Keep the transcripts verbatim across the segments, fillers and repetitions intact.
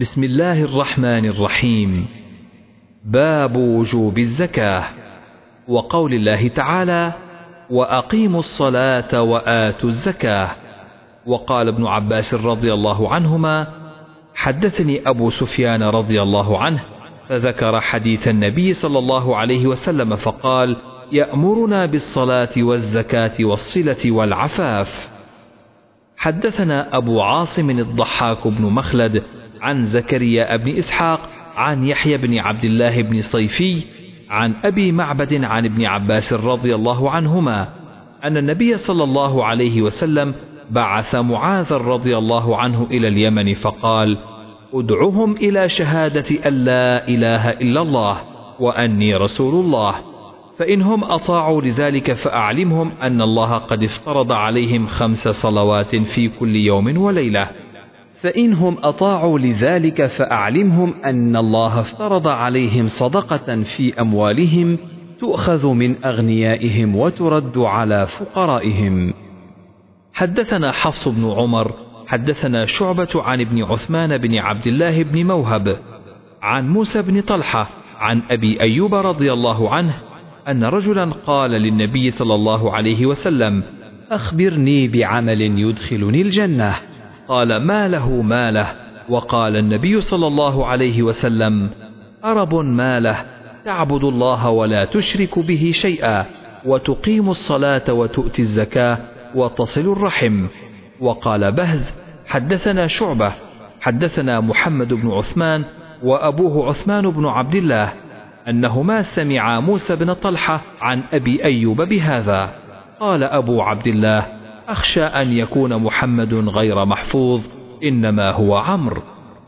بسم الله الرحمن الرحيم. باب وجوب الزكاة. وقول الله تعالى: وأقيموا الصلاة وآتوا الزكاة. وقال ابن عباس رضي الله عنهما: حدثني أبو سفيان رضي الله عنه فذكر حديث النبي صلى الله عليه وسلم فقال: يأمرنا بالصلاة والزكاة والصلة والعفاف. حدثنا أبو عاصم الضحاك بن مخلد عن زكريا بن إسحاق عن يحيى بن عبد الله بن صيفي عن أبي معبد عن ابن عباس رضي الله عنهما أن النبي صلى الله عليه وسلم بعث معاذ رضي الله عنه إلى اليمن فقال: ادعهم إلى شهادة أن لا إله إلا الله وأني رسول الله، فإنهم أطاعوا لذلك فأعلمهم أن الله قد افترض عليهم خمس صلوات في كل يوم وليلة. فإنهم أطاعوا لذلك فأعلمهم أن الله افترض عليهم صدقة في أموالهم تؤخذ من أغنيائهم وترد على فقرائهم. حدثنا حفص بن عمر حدثنا شعبة عن ابن عثمان بن عبد الله بن موهب عن موسى بن طلحة عن أبي أيوب رضي الله عنه أن رجلا قال للنبي صلى الله عليه وسلم: أخبرني بعمل يدخلني الجنة. قال: ما له ما له؟ وقال النبي صلى الله عليه وسلم: أرب ما له، تعبد الله ولا تشرك به شيئا، وتقيم الصلاة وتؤتي الزكاة وتصل الرحم. وقال بهز: حدثنا شعبة حدثنا محمد بن عثمان وأبوه عثمان بن عبد الله أنهما سمعا موسى بن طلحة عن أبي أيوب بهذا. قال أبو عبد الله: أخشى أن يكون محمد غير محفوظ، إنما هو عمرو.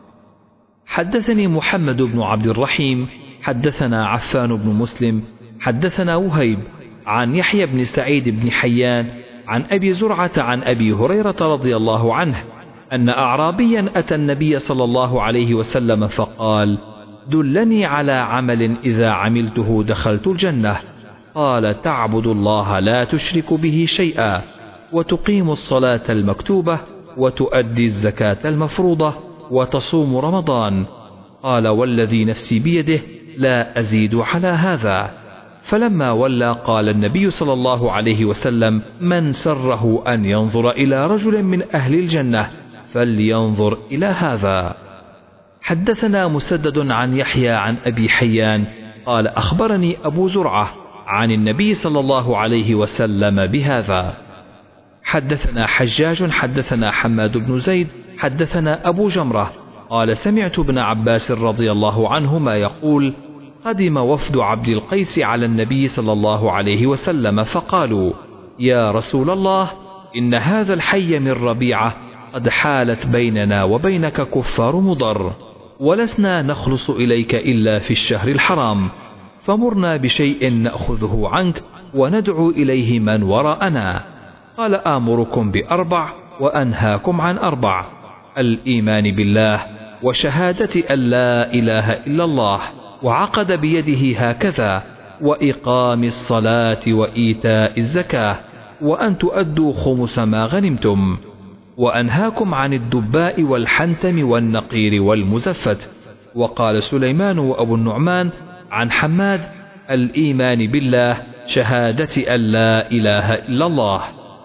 حدثني محمد بن عبد الرحيم حدثنا عفان بن مسلم حدثنا وهيب عن يحيى بن سعيد بن حيان عن أبي زرعة عن أبي هريرة رضي الله عنه أن أعرابيا أتى النبي صلى الله عليه وسلم فقال: دلني على عمل إذا عملته دخلت الجنة. قال: تعبد الله لا تشرك به شيئا، وتقيم الصلاة المكتوبة، وتؤدي الزكاة المفروضة، وتصوم رمضان. قال: والذي نفسي بيده لا أزيد على هذا. فلما ولى قال النبي صلى الله عليه وسلم: من سره أن ينظر إلى رجل من أهل الجنة فلينظر إلى هذا. حدثنا مسدد عن يحيى عن أبي حيان قال: أخبرني أبو زرعة عن النبي صلى الله عليه وسلم بهذا. حدثنا حجاج حدثنا حماد بن زيد حدثنا أبو جمرة قال: سمعت ابن عباس رضي الله عنهما يقول: قدم وفد عبد القيس على النبي صلى الله عليه وسلم فقالوا: يا رسول الله، إن هذا الحي من ربيعة قد حالت بيننا وبينك كفار مضر، ولسنا نخلص إليك إلا في الشهر الحرام، فمرنا بشيء نأخذه عنك وندعو إليه من وراءنا. قال: آمركم بأربع وأنهاكم عن أربع: الإيمان بالله، وشهادة أن لا إله إلا الله، وعقد بيده هكذا، وإقام الصلاة وإيتاء الزكاة، وأن تؤدوا خمس ما غنمتم. وأنهاكم عن الدباء والحنتم والنقير والمزفت. وقال سليمان وأبو النعمان عن حماد: الإيمان بالله، شهادة أن لا إله إلا الله.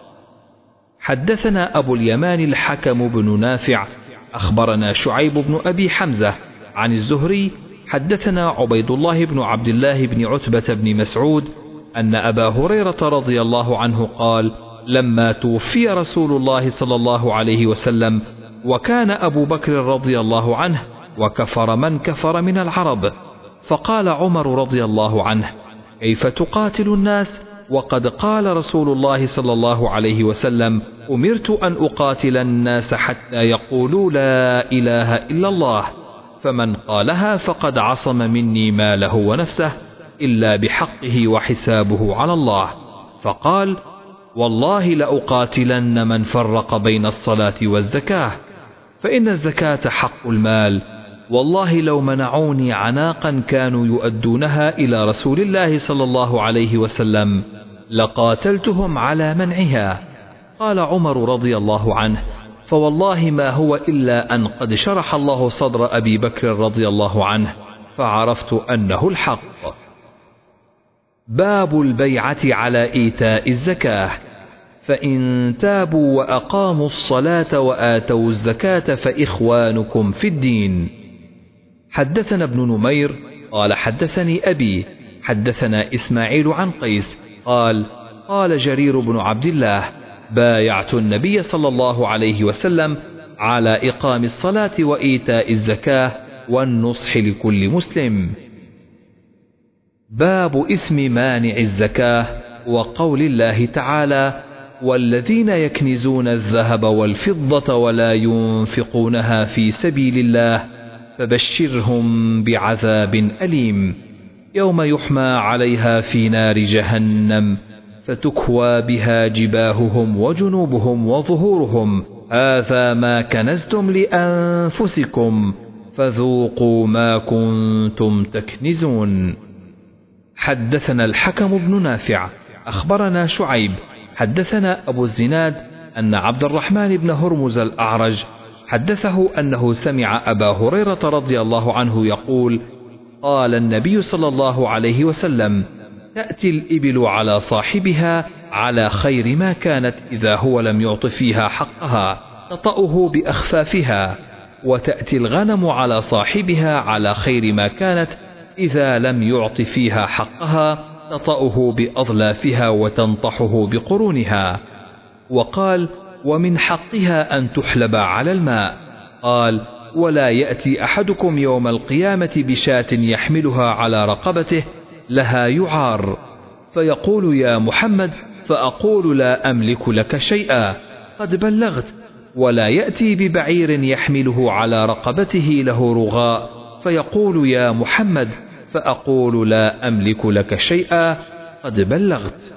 حدثنا أبو اليمان الحكم بن نافع أخبرنا شعيب بن أبي حمزة عن الزهري حدثنا عبيد الله بن عبد الله بن عتبة بن مسعود أن أبا هريرة رضي الله عنه قال: لما توفي رسول الله صلى الله عليه وسلم وكان أبو بكر رضي الله عنه وكفر من كفر من العرب، فقال عمر رضي الله عنه: كيف تقاتل الناس وقد قال رسول الله صلى الله عليه وسلم: أمرت أن أقاتل الناس حتى يقولوا لا إله إلا الله، فمن قالها فقد عصم مني ماله ونفسه إلا بحقه وحسابه على الله. فقال: والله لأقاتلن من فرق بين الصلاة والزكاة، فإن الزكاة حق المال، والله لو منعوني عناقا كانوا يؤدونها إلى رسول الله صلى الله عليه وسلم لقاتلتهم على منعها. قال عمر رضي الله عنه: فوالله ما هو إلا أن قد شرح الله صدر أبي بكر رضي الله عنه فعرفت أنه الحق. باب البيعة على إيتاء الزكاة. فإن تابوا وأقاموا الصلاة وآتوا الزكاة فإخوانكم في الدين. حدثنا ابن نمير قال حدثني أبي حدثنا إسماعيل عن قيس قال قال جرير بن عبد الله بايعت النبي صلى الله عليه وسلم على إقام الصلاة وإيتاء الزكاة والنصح لكل مسلم. باب إثم مانع الزكاة وقول الله تعالى والذين يكنزون الذهب والفضة ولا ينفقونها في سبيل الله فبشرهم بعذاب أليم يوم يحمى عليها في نار جهنم فتكوى بها جباههم وجنوبهم وظهورهم هذا ما كنزتم لأنفسكم فذوقوا ما كنتم تكنزون. حدثنا الحكم بن نافع أخبرنا شعيب حدثنا أبو الزناد أن عبد الرحمن بن هرمز الأعرج حدثه أنه سمع أبا هريرة رضي الله عنه يقول قال النبي صلى الله عليه وسلم تأتي الإبل على صاحبها على خير ما كانت إذا هو لم يعط فيها حقها تطأه بأخفافها وتأتي الغنم على صاحبها على خير ما كانت إذا لم يعط فيها حقها تطأه بأظلافها وتنطحه بقرونها. وقال ومن حقها أن تحلب على الماء. قال ولا يأتي أحدكم يوم القيامة بشاة يحملها على رقبته لها يعار فيقول يا محمد فأقول لا أملك لك شيئا قد بلغت ولا يأتي ببعير يحمله على رقبته له رغاء فيقول يا محمد فأقول لا أملك لك شيئا قد بلغت.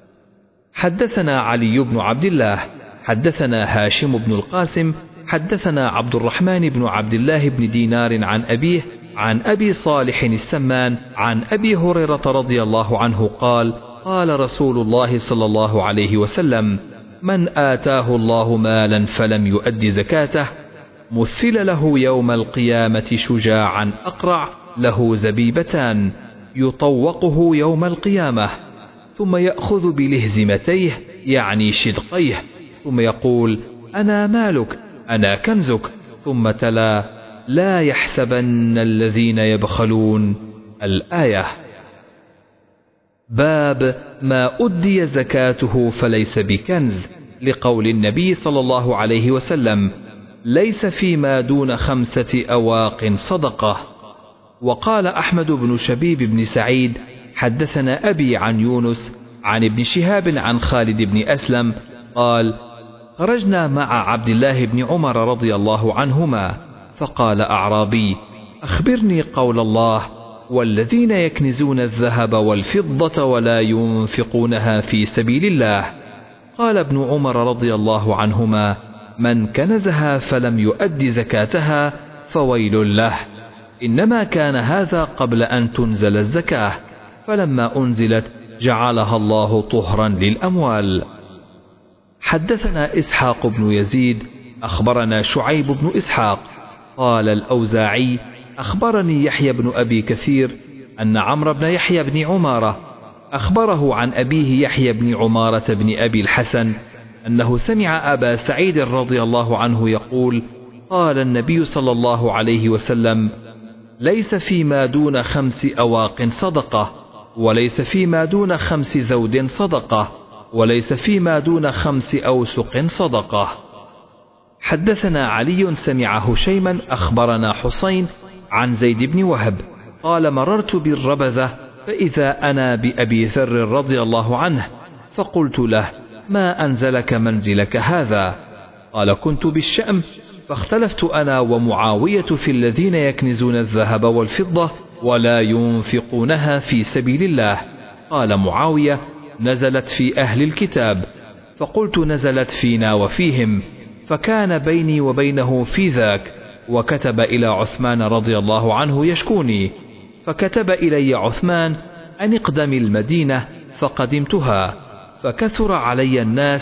حدثنا علي بن عبد الله حدثنا هاشم بن القاسم حدثنا عبد الرحمن بن عبد الله بن دينار عن أبيه عن أبي صالح السمان عن أبي هريرة رضي الله عنه قال قال رسول الله صلى الله عليه وسلم من آتاه الله مالا فلم يؤد زكاته مثل له يوم القيامة شجاعا أقرع له زبيبتان يطوقه يوم القيامة ثم يأخذ بلهزمتيه يعني شدقيه ثم يقول أنا مالك أنا كنزك ثم تلا لا يحسبن الذين يبخلون الآية. باب ما أدي زكاته فليس بكنز لقول النبي صلى الله عليه وسلم ليس فيما دون خمسة أواق صدقة. وقال أحمد بن شبيب بن سعيد حدثنا أبي عن يونس عن ابن شهاب عن خالد بن أسلم قال خرجنا مع عبد الله بن عمر رضي الله عنهما فقال أعرابي أخبرني قول الله والذين يكنزون الذهب والفضة ولا ينفقونها في سبيل الله. قال ابن عمر رضي الله عنهما من كنزها فلم يؤد زكاتها فويل له إنما كان هذا قبل أن تنزل الزكاة فلما أنزلت جعلها الله طهرا للأموال. حدثنا إسحاق بن يزيد أخبرنا شعيب بن إسحاق قال الأوزاعي أخبرني يحيى بن أبي كثير أن عمرو بن يحيى بن عمارة أخبره عن أبيه يحيى بن عمارة بن أبي الحسن أنه سمع أبا سعيد رضي الله عنه يقول قال النبي صلى الله عليه وسلم ليس فيما دون خمس أواق صدقة وليس فيما دون خمس ذود صدقة وليس فيما دون خمس أوسق صدقة. حدثنا علي سمع هشيما أخبرنا حسين عن زيد بن وهب قال مررت بالربذة فإذا أنا بأبي ذر رضي الله عنه فقلت له ما أنزلك منزلك هذا؟ قال كنت بالشأم فاختلفت أنا ومعاوية في الذين يكنزون الذهب والفضة ولا ينفقونها في سبيل الله. قال معاوية نزلت في أهل الكتاب فقلت نزلت فينا وفيهم فكان بيني وبينه في ذاك وكتب إلى عثمان رضي الله عنه يشكوني فكتب إلي عثمان أن اقدم المدينة فقدمتها فكثر علي الناس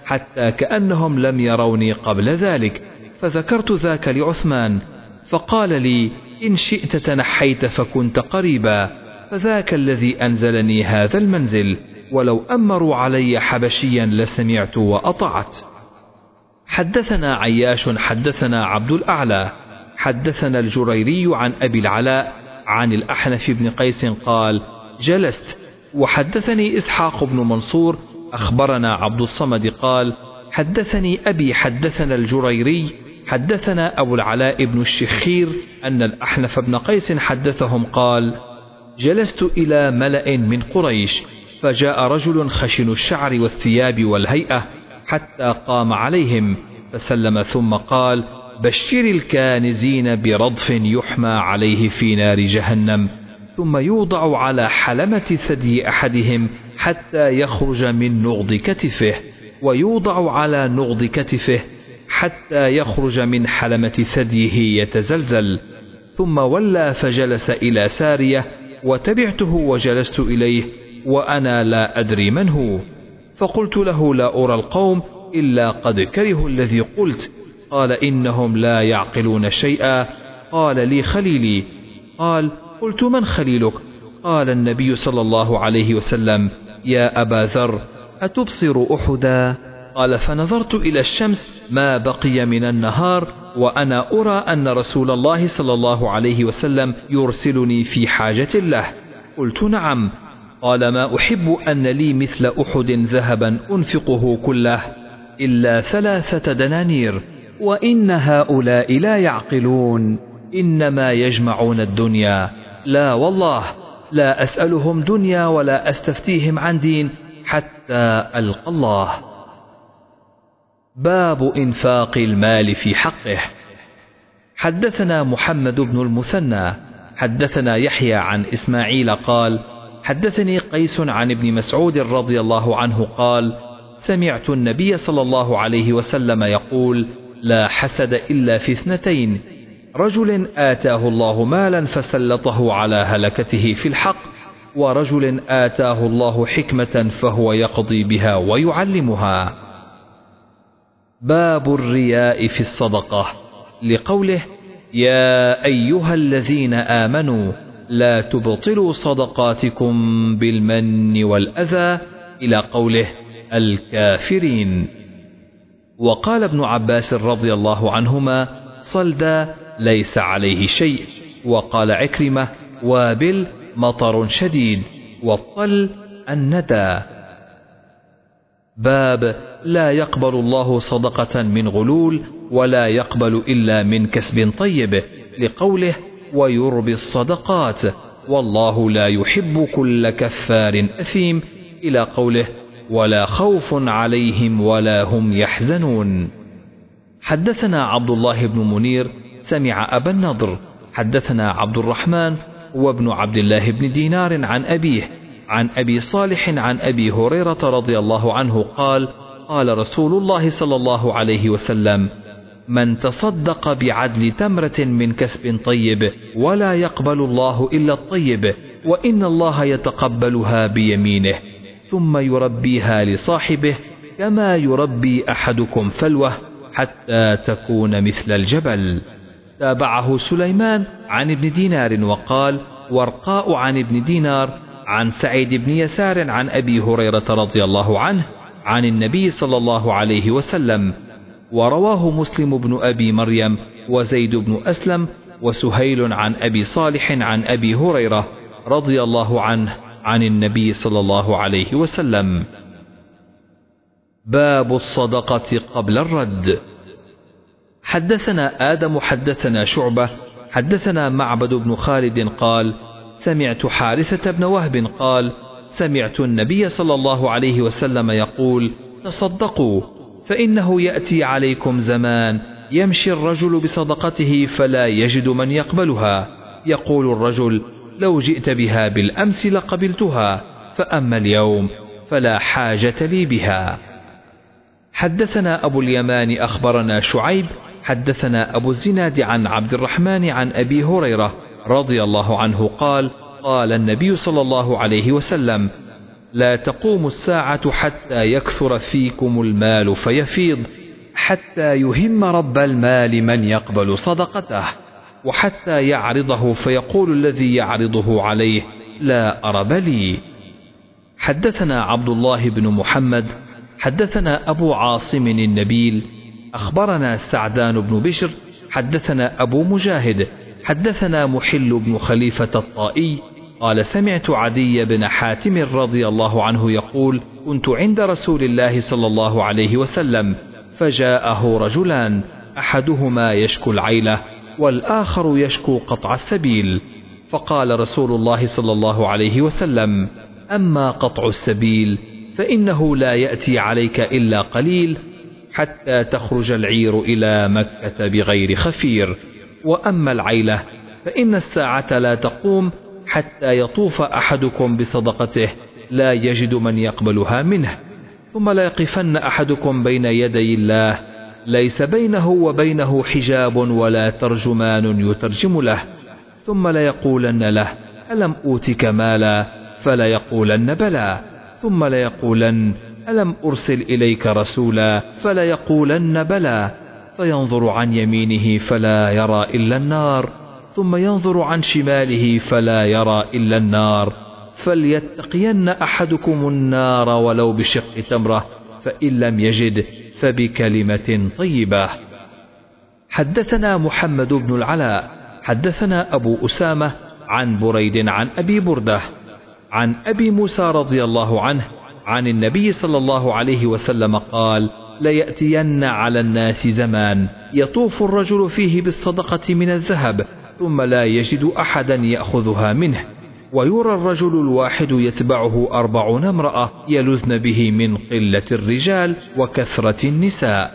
حتى كأنهم لم يروني قبل ذلك، فذكرت ذاك لعثمان فقال لي: إن شئت تنحيت فكنت قريبا، فذاك الذي أنزلني هذا المنزل، ولو أمروا علي حبشيا لسمعت وأطعت. حدثنا عياش حدثنا عبد الأعلى حدثنا الجريري عن أبي العلاء عن الأحنف بن قيس قال: جلست. وحدثني إسحاق بن منصور أخبرنا عبد الصمد قال: حدثني أبي حدثنا الجريري حدثنا أبو العلاء بن الشخير أن الأحنف بن قيس حدثهم قال: جلست إلى ملأ من قريش، فجاء رجل خشن الشعر والثياب والهيئة حتى قام عليهم فسلم ثم قال: بشر الكانزين برضف يحمى عليه في نار جهنم، ثم يوضع على حلمة ثدي أحدهم حتى يخرج من نغض كتفه، ويوضع على نغض كتفه حتى يخرج من حلمة ثديه يتزلزل. ثم ولى فجلس إلى سارية، وتبعته وجلست إليه وأنا لا أدري من هو، فقلت له: لا أرى القوم إلا قد كرهوا الذي قلت. قال: إنهم لا يعقلون شيئا. قال لي: خليلي. قال: قلت: من خليلك؟ قال: النبي صلى الله عليه وسلم. يا أبا ذر، أتبصر أحدا؟ قال: فنظرت إلى الشمس ما بقي من النهار وأنا أرى أن رسول الله صلى الله عليه وسلم يرسلني في حاجة له. قلت: نعم. قال: ما أحب أن لي مثل أحد ذهبا أنفقه كله إلا ثلاثة دنانير، وإن هؤلاء لا يعقلون، إنما يجمعون الدنيا. لا والله، لا أسألهم دنيا ولا أستفتيهم عن دين حتى ألقى الله. باب إنفاق المال في حقه. حدثنا محمد بن المثنى حدثنا يحيى عن إسماعيل قال: حدثني قيس عن ابن مسعود رضي الله عنه قال: سمعت النبي صلى الله عليه وسلم يقول: لا حسد إلا في اثنتين: رجل آتاه الله مالا فسلطه على هلكته في الحق، ورجل آتاه الله حكمة فهو يقضي بها ويعلمها. باب الرياء في الصدقة، لقوله: يا أيها الذين آمنوا لا تبطلوا صدقاتكم بالمن والأذى، إلى قوله: الكافرين. وقال ابن عباس رضي الله عنهما: صلدا ليس عليه شيء. وقال عكرمة: وابل مطر شديد، والطل الندى. باب لا يقبل الله صدقة من غلول ولا يقبل إلا من كسب طيب، لقوله: ويربي الصدقات والله لا يحب كل كفار أثيم، إلى قوله: ولا خوف عليهم ولا هم يحزنون. حدثنا عبد الله بن منير سمع أبا النضر حدثنا عبد الرحمن وابن عبد الله بن دينار عن أبيه عن أبي صالح عن أبي هريرة رضي الله عنه قال: قال رسول الله صلى الله عليه وسلم: من تصدق بعدل تمرة من كسب طيب ولا يقبل الله إلا الطيب، وإن الله يتقبلها بيمينه، ثم يربيها لصاحبه كما يربي أحدكم فلوه حتى تكون مثل الجبل. تابعه سليمان عن ابن دينار وقال: ورقاء عن ابن دينار عن سعيد بن يسار عن أبي هريرة رضي الله عنه عن النبي صلى الله عليه وسلم. ورواه مسلم بن أبي مريم وزيد بن أسلم وسهيل عن أبي صالح عن أبي هريرة رضي الله عنه عن النبي صلى الله عليه وسلم. باب الصدقة قبل الرد. حدثنا آدم حدثنا شعبة حدثنا معبد بن خالد قال: سمعت حارثة بن وهب قال: سمعت النبي صلى الله عليه وسلم يقول: تصدقوا، فإنه يأتي عليكم زمان يمشي الرجل بصدقته فلا يجد من يقبلها، يقول الرجل: لو جئت بها بالأمس لقبلتها، فأما اليوم فلا حاجة لي بها. حدثنا أبو اليمان أخبرنا شعيب حدثنا أبو الزناد عن عبد الرحمن عن أبي هريرة رضي الله عنه قال: قال النبي صلى الله عليه وسلم: لا تقوم الساعة حتى يكثر فيكم المال فيفيض، حتى يهم رب المال من يقبل صدقته، وحتى يعرضه فيقول الذي يعرضه عليه لا أرب لي. حدثنا عبد الله بن محمد حدثنا أبو عاصم النبيل أخبرنا سعدان بن بشر حدثنا أبو مجاهد حدثنا محل بن خليفة الطائي قال سمعت عدي بن حاتم رضي الله عنه يقول كنت عند رسول الله صلى الله عليه وسلم فجاءه رجلان أحدهما يشكو العيلة والآخر يشكو قطع السبيل، فقال رسول الله صلى الله عليه وسلم أما قطع السبيل فإنه لا يأتي عليك إلا قليل حتى تخرج العير إلى مكة بغير خفير، وأما العيلة فإن الساعة لا تقوم حتى يطوف أحدكم بصدقته لا يجد من يقبلها منه، ثم لا يقفن أحدكم بين يدي الله ليس بينه وبينه حجاب ولا ترجمان يترجم له، ثم لا يقولن له ألم أوتك مالا فلا يقولن بلى، ثم لا يقولن ألم أرسل إليك رسولا فلا يقولن بلى، فينظر عن يمينه فلا يرى إلا النار، ثم ينظر عن شماله فلا يرى إلا النار، فليتقين أحدكم النار ولو بشق تمرة، فإن لم يجد فبكلمة طيبة. حدثنا محمد بن العلاء حدثنا أبو أسامة عن بريد عن أبي بردة عن أبي موسى رضي الله عنه عن النبي صلى الله عليه وسلم قال ليأتين على الناس زمان يطوف الرجل فيه بالصدقة من الذهب ثم لا يجد أحدا يأخذها منه، ويرى الرجل الواحد يتبعه أربعون امرأة يلذن به من قلة الرجال وكثرة النساء.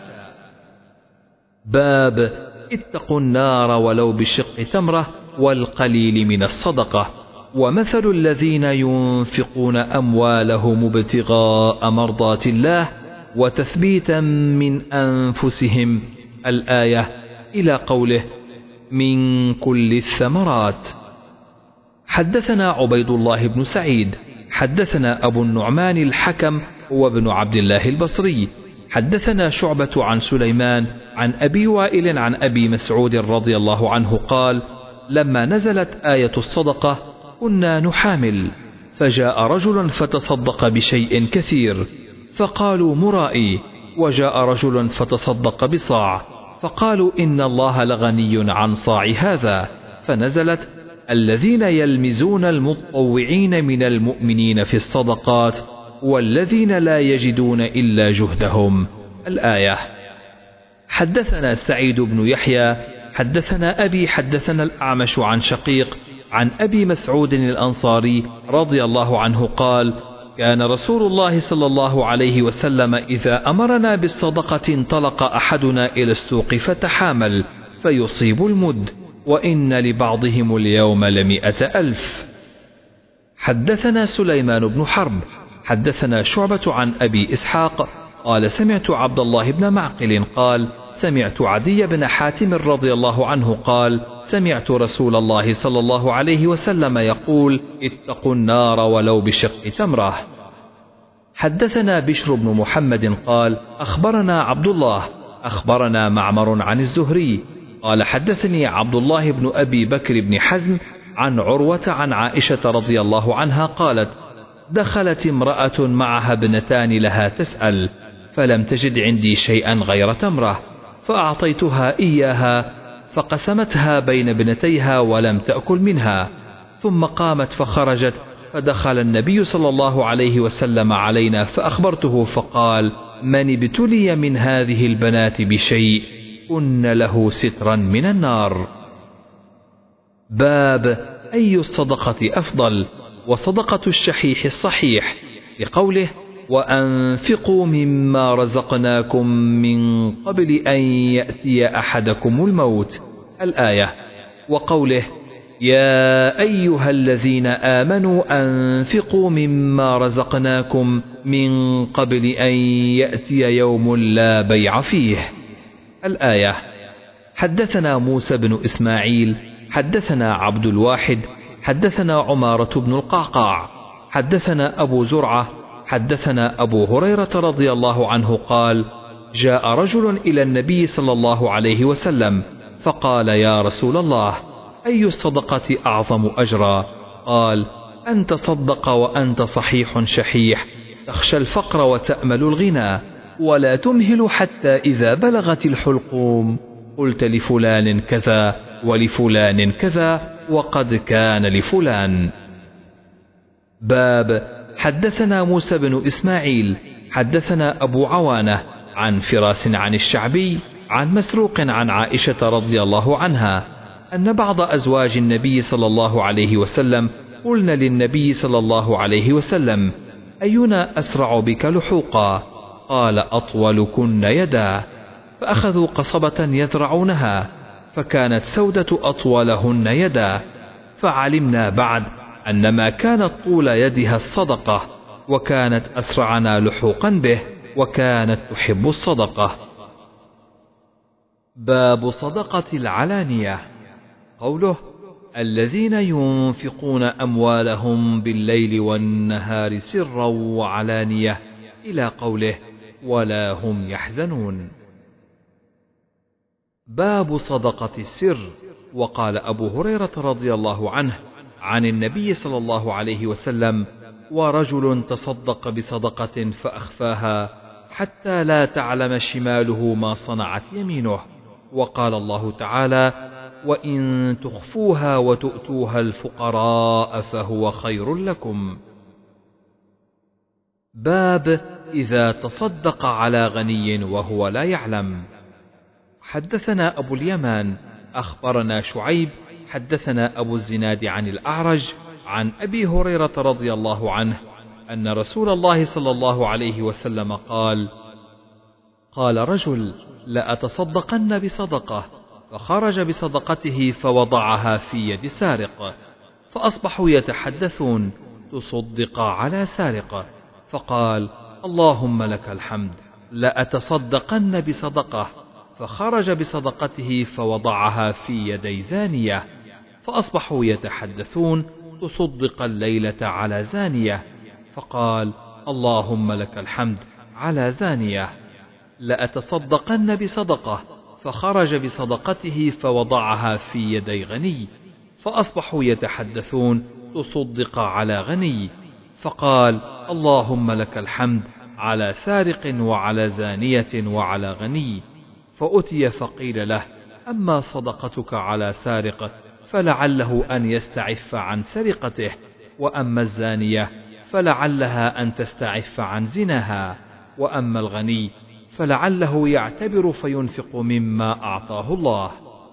باب اتقوا النار ولو بشق تمرة والقليل من الصدقة. ومثل الذين ينفقون أموالهم ابتغاء مرضات الله وتثبيتا من أنفسهم الآية إلى قوله من كل الثمرات. حدثنا عبيد الله بن سعيد حدثنا أبو النعمان الحكم وابن عبد الله البصري حدثنا شعبة عن سليمان عن أبي وائل عن أبي مسعود رضي الله عنه قال لما نزلت آية الصدقة كنا نحامل، فجاء رجل فتصدق بشيء كثير فقالوا مرائي، وجاء رجل فتصدق بصاع فقالوا إن الله لغني عن صاع هذا، فنزلت الذين يلمزون المتطوعين من المؤمنين في الصدقات والذين لا يجدون إلا جهدهم الآية. حدثنا سعيد بن يحيى حدثنا أبي حدثنا الأعمش عن شقيق عن أبي مسعود الأنصاري رضي الله عنه قال كان رسول الله صلى الله عليه وسلم إذا أمرنا بالصدقة انطلق أحدنا إلى السوق فتحامل فيصيب المد، وإن لبعضهم اليوم لمئة ألف. حدثنا سليمان بن حرب حدثنا شعبة عن أبي إسحاق قال سمعت عبد الله بن معقل قال سمعت عدي بن حاتم رضي الله عنه قال سمعت رسول الله صلى الله عليه وسلم يقول اتقوا النار ولو بشق تمرة. حدثنا بشر بن محمد قال أخبرنا عبد الله أخبرنا معمر عن الزهري قال حدثني عبد الله بن أبي بكر بن حزم عن عروة عن عائشة رضي الله عنها قالت دخلت امرأة معها ابنتان لها تسأل فلم تجد عندي شيئا غير تمرة فأعطيتها إياها فقسمتها بين ابنتيها ولم تأكل منها، ثم قامت فخرجت فدخل النبي صلى الله عليه وسلم علينا فأخبرته فقال من ابتلي من هذه البنات بشيء كن له سترا من النار. باب أي الصدقة أفضل وصدقة الشحيح الصحيح لقوله وأنفقوا مما رزقناكم من قبل أن يأتي أحدكم الموت الآية، وقوله يا أيها الذين آمنوا أنفقوا مما رزقناكم من قبل أن يأتي يوم لا بيع فيه الآية. حدثنا موسى بن إسماعيل حدثنا عبد الواحد حدثنا عمارة بن القعقاع حدثنا أبو زرعة حدثنا أبو هريرة رضي الله عنه قال: جاء رجل إلى النبي صلى الله عليه وسلم فقال: يا رسول الله، أي الصدقة أعظم أجرا؟ قال: أن تصدق وأنت صحيح شحيح، تخشى الفقر وتأمل الغنى، ولا تمهل حتى إذا بلغت الحلقوم قلت لفلان كذا ولفلان كذا وقد كان لفلان. باب حدثنا موسى بن إسماعيل حدثنا أبو عوانة عن فراس عن الشعبي عن مسروق عن عائشة رضي الله عنها أن بعض أزواج النبي صلى الله عليه وسلم قلن للنبي صلى الله عليه وسلم: أينا أسرع بك لحوقا؟ قال: أطولكن يدا. فأخذوا قصبة يذرعونها، فكانت سودة أطولهن يدا، فعلمنا بعد أن ما كانت طول يدها الصدقة، وكانت أسرعنا لحوقا به، وكانت تحب الصدقة. باب صدقة العلانية. قوله: الذين ينفقون أموالهم بالليل والنهار سرا وعلانية، إلى قوله: ولا هم يحزنون. باب صدقة السر. وقال أبو هريرة رضي الله عنه عن النبي صلى الله عليه وسلم: ورجل تصدق بصدقة فأخفاها حتى لا تعلم شماله ما صنعت يمينه. وقال الله تعالى: وإن تخفوها وتؤتوها الفقراء فهو خير لكم. باب إذا تصدق على غني وهو لا يعلم. حدثنا أبو اليمان أخبرنا شعيب حدثنا أبو الزناد عن الأعرج عن أبي هريرة رضي الله عنه أن رسول الله صلى الله عليه وسلم قال: قال رجل: لأتصدقن بصدقة، فخرج بصدقته فوضعها في يد سارق، فأصبحوا يتحدثون: تصدق على سارق. فقال: اللهم لك الحمد، لأتصدقن بصدقة، فخرج بصدقته فوضعها في يدي زانية، فأصبحوا يتحدثون: تصدق الليلة على زانية. فقال: اللهم لك الحمد، على زانية. لأتصدقن بصدقة، فخرج بصدقته فوضعها في يدي غني، فأصبحوا يتحدثون: تصدق على غني. فقال: اللهم لك الحمد، على سارق وعلى زانية وعلى غني. فأتي فقيل له: أما صدقتك على سارق فلعله أن يستعف عن سرقته، وأما الزانية فلعلها أن تستعف عن زناها، وأما الغني فلعله يعتبر فينفق مما أعطاه الله.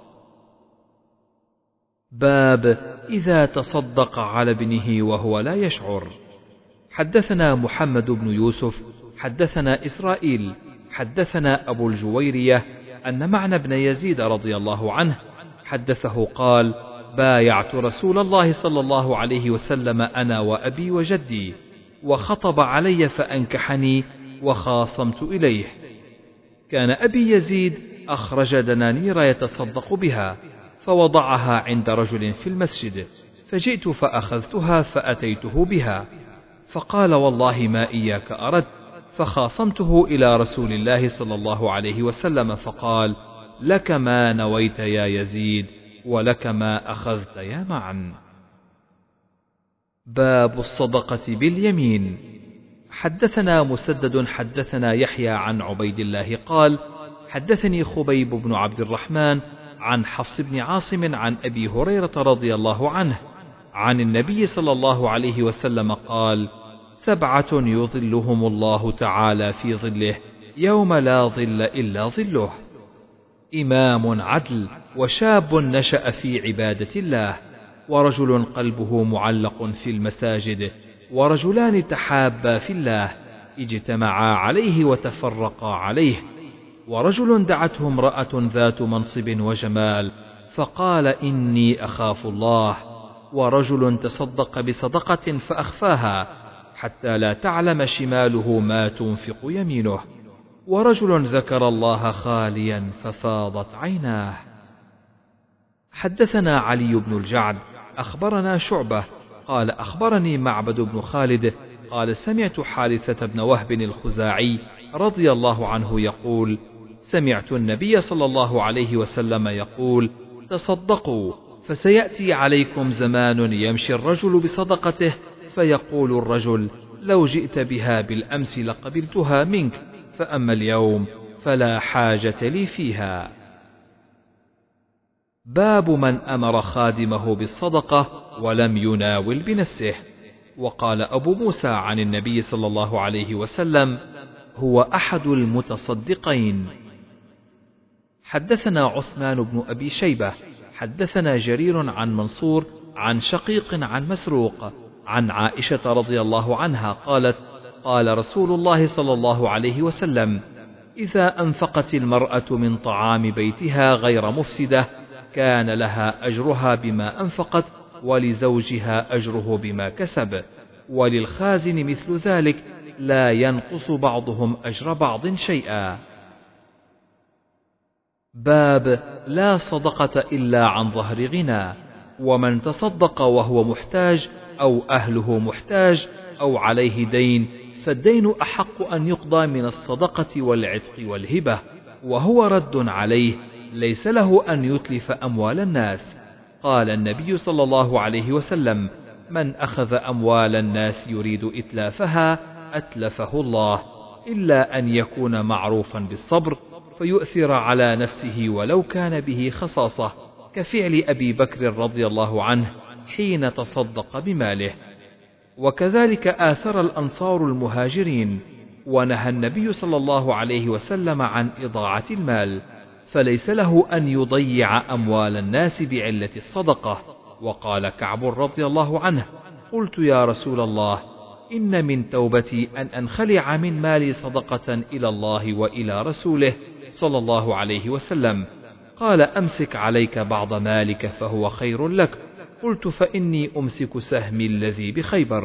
باب إذا تصدق على ابنه وهو لا يشعر. حدثنا محمد بن يوسف حدثنا إسرائيل حدثنا أبو الجويرية أن معنى بن يزيد رضي الله عنه حدثه قال: بايعت رسول الله صلى الله عليه وسلم أنا وأبي وجدي، وخطب علي فأنكحني وخاصمت إليه. كان أبي يزيد أخرج دنانير يتصدق بها، فوضعها عند رجل في المسجد، فجئت فأخذتها فأتيته بها، فقال: والله ما إياك أردت. فخاصمته إلى رسول الله صلى الله عليه وسلم، فقال: لك ما نويت يا يزيد، ولك ما أخذت يا معن. باب الصدقة باليمين. حدثنا مسدد حدثنا يحيى عن عبيد الله قال: حدثني خبيب بن عبد الرحمن عن حفص بن عاصم عن أبي هريرة رضي الله عنه عن النبي صلى الله عليه وسلم قال: سبعة يظلهم الله تعالى في ظله يوم لا ظل إلا ظله: إمام عدل، وشاب نشأ في عبادة الله، ورجل قلبه معلق في المساجد، ورجلان تحابا في الله اجتمعا عليه وتفرقا عليه، ورجل دعته امرأة ذات منصب وجمال فقال: إني أخاف الله، ورجل تصدق بصدقة فأخفاها حتى لا تعلم شماله ما تنفق يمينه، ورجل ذكر الله خاليا ففاضت عيناه. حدثنا علي بن الجعد أخبرنا شعبة قال أخبرني معبد بن خالد قال سمعت حارثة بن وهب الخزاعي رضي الله عنه يقول سمعت النبي صلى الله عليه وسلم يقول تصدقوا فسيأتي عليكم زمان يمشي الرجل بصدقته فيقول الرجل لو جئت بها بالأمس لقبلتها منك فأما اليوم فلا حاجة لي فيها. باب من أمر خادمه بالصدقة ولم يناول بنفسه. وقال أبو موسى عن النبي صلى الله عليه وسلم هو أحد المتصدقين. حدثنا عثمان بن أبي شيبة حدثنا جرير عن منصور عن شقيق عن مسروق عن عائشة رضي الله عنها قالت قال رسول الله صلى الله عليه وسلم إذا أنفقت المرأة من طعام بيتها غير مفسدة كان لها أجرها بما أنفقت ولزوجها أجره بما كسب وللخازن مثل ذلك لا ينقص بعضهم أجر بعض شيئا. باب لا صدقة إلا عن ظهر غنى. ومن تصدق وهو محتاج أو أهله محتاج أو عليه دين فالدين أحق أن يقضى من الصدقة والعتق والهبة وهو رد عليه ليس له أن يتلف أموال الناس. قال النبي صلى الله عليه وسلم من أخذ أموال الناس يريد إتلافها أتلفه الله إلا أن يكون معروفا بالصبر فيؤثر على نفسه ولو كان به خصاصة كفعل أبي بكر رضي الله عنه حين تصدق بماله. وكذلك آثر الأنصار المهاجرين ونهى النبي صلى الله عليه وسلم عن إضاعة المال فليس له أن يضيع أموال الناس بعلة الصدقة. وقال كعب رضي الله عنه قلت يا رسول الله إن من توبتي أن أنخلع من مالي صدقة إلى الله وإلى رسوله صلى الله عليه وسلم. قال أمسك عليك بعض مالك فهو خير لك. قلت فإني أمسك سهمي الذي بخيبر.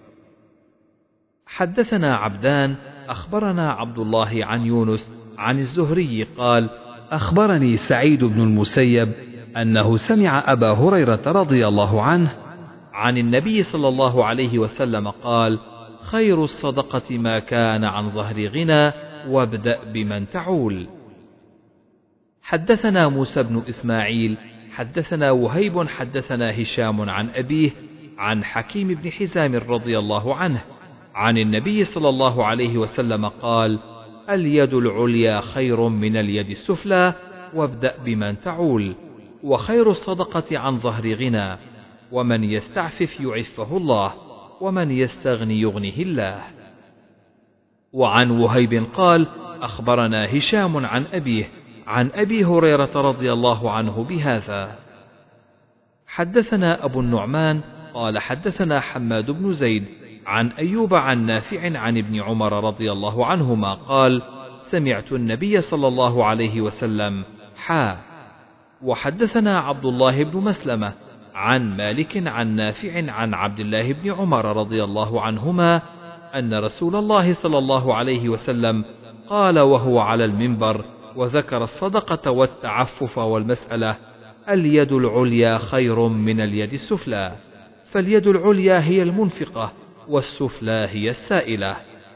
حدثنا عبدان أخبرنا عبد الله عن يونس عن الزهري قال أخبرني سعيد بن المسيب أنه سمع أبا هريرة رضي الله عنه عن النبي صلى الله عليه وسلم قال خير الصدقة ما كان عن ظهر غنى وابدأ بمن تعول. حدثنا موسى بن إسماعيل حدثنا وهيب حدثنا هشام عن أبيه عن حكيم بن حزام رضي الله عنه عن النبي صلى الله عليه وسلم قال اليد العليا خير من اليد السفلى وابدأ بمن تعول وخير الصدقة عن ظهر غنى ومن يستعفف يعفه الله ومن يستغني يغنه الله. وعن وهيب قال أخبرنا هشام عن أبيه عن أبي هريرة رضي الله عنه بهذا. حدثنا أبو النعمان قال حدثنا حماد بن زيد عن أيوب عن نافع عن ابن عمر رضي الله عنهما قال سمعت النبي صلى الله عليه وسلم حا. وحدثنا عبد الله بن مسلمة عن مالك عن نافع عن عبد الله بن عمر رضي الله عنهما أن رسول الله صلى الله عليه وسلم قال وهو على المنبر وذكر الصدقة والتعفف والمسألة اليد العليا خير من اليد السفلى فاليد العليا هي المنفقة والسفلى هي السائلة.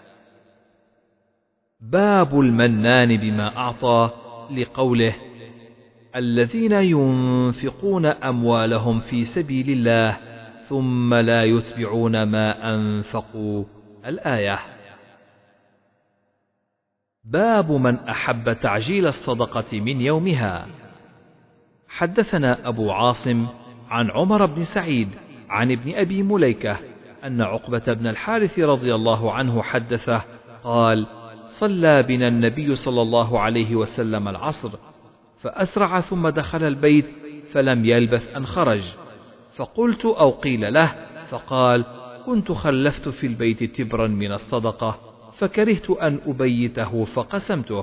باب المنان بما أعطى لقوله الذين ينفقون أموالهم في سبيل الله ثم لا يتبعون ما أنفقوا الآية. باب من أحب تعجيل الصدقة من يومها. حدثنا أبو عاصم عن عمر بن سعيد عن ابن أبي مليكة أن عقبة بن الحارث رضي الله عنه حدثه قال صلى بنا النبي صلى الله عليه وسلم العصر فأسرع ثم دخل البيت فلم يلبث أن خرج فقلت أو قيل له فقال كنت خلفت في البيت تبرا من الصدقة فكرهت أن أبيته فقسمته.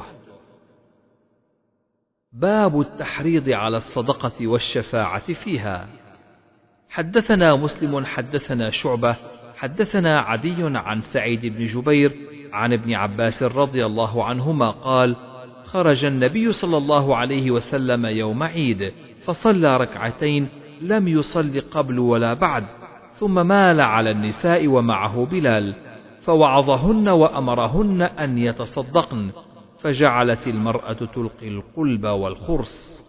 باب التحريض على الصدقة والشفاعة فيها. حدثنا مسلم حدثنا شعبة حدثنا عدي عن سعيد بن جبير عن ابن عباس رضي الله عنهما قال خرج النبي صلى الله عليه وسلم يوم عيد فصلى ركعتين لم يصل قبل ولا بعد ثم مال على النساء ومعه بلال فوعظهن وأمرهن أن يتصدقن، فجعلت المرأة تلقي القلب والخرص.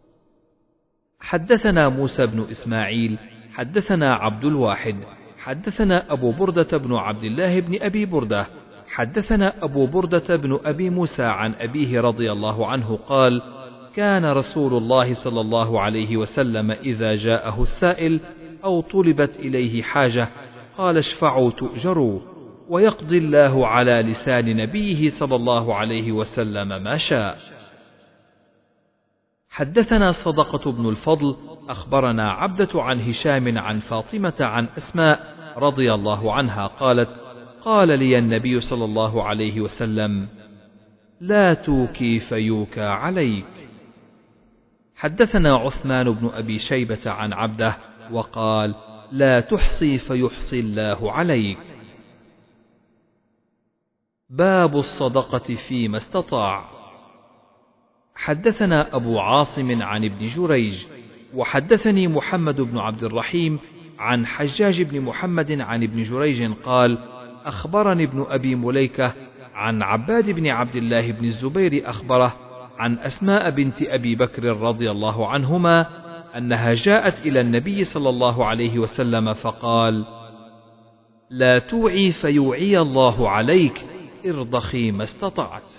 حدثنا موسى بن إسماعيل حدثنا عبد الواحد حدثنا أبو بردة بن عبد الله بن أبي بردة حدثنا أبو بردة بن أبي موسى عن أبيه رضي الله عنه قال: كان رسول الله صلى الله عليه وسلم إذا جاءه السائل أو طلبت إليه حاجة قال: اشفعوا تؤجروا، ويقضي الله على لسان نبيه صلى الله عليه وسلم ما شاء. حدثنا صدقة بن الفضل أخبرنا عبدة عن هشام عن فاطمة عن أسماء رضي الله عنها قالت: قال لي النبي صلى الله عليه وسلم: لا توكي فيوكى عليك. حدثنا عثمان بن أبي شيبة عن عبده وقال: لا تحصي فيحصي الله عليك. باب الصدقة فيما استطاع. حدثنا أبو عاصم عن ابن جريج وحدثني محمد بن عبد الرحيم عن حجاج بن محمد عن ابن جريج قال: أخبرني ابن أبي مليكة عن عباد بن عبد الله بن الزبير أخبره عن أسماء بنت أبي بكر رضي الله عنهما أنها جاءت إلى النبي صلى الله عليه وسلم فقال: لا توعي فيوعي الله عليك، ارضخي ما استطعت.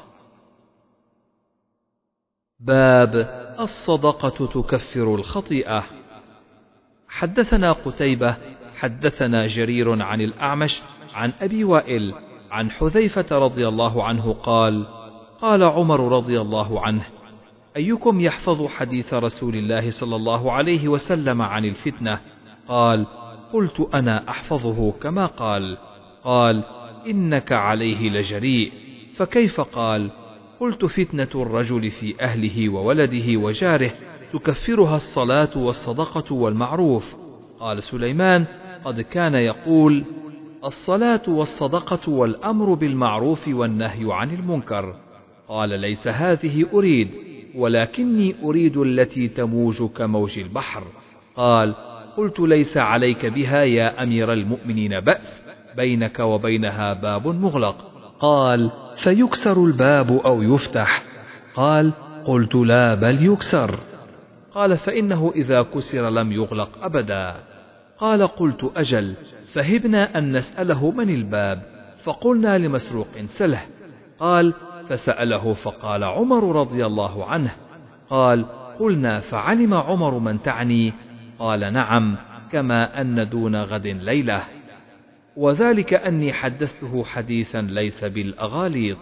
باب الصدقة تكفر الخطيئة. حدثنا قتيبة حدثنا جرير عن الأعمش عن أبي وائل عن حذيفة رضي الله عنه قال: قال عمر رضي الله عنه: أيكم يحفظ حديث رسول الله صلى الله عليه وسلم عن الفتنة؟ قال: قلت أنا أحفظه كما قال. قال: إنك عليه لجريء. فكيف؟ قال: قلت: فتنة الرجل في أهله وولده وجاره تكفرها الصلاة والصدقة والمعروف. قال سليمان: قد كان يقول: الصلاة والصدقة والأمر بالمعروف والنهي عن المنكر. قال: ليس هذه أريد، ولكني أريد التي تموج كموج البحر. قال: قلت: ليس عليك بها يا أمير المؤمنين بأس، بينك وبينها باب مغلق. قال: فيكسر الباب أو يفتح؟ قال: قلت: لا، بل يكسر. قال: فإنه إذا كسر لم يغلق أبدا. قال: قلت: أجل، فهبنا أن نسأله من الباب، فقلنا لمسروق سله. قال: فسأله فقال عمر رضي الله عنه. قال: قلنا: فعلم عمر من تعني؟ قال: نعم، كما أن دون غد ليلة، وذلك أني حدثته حديثا ليس بالأغاليط.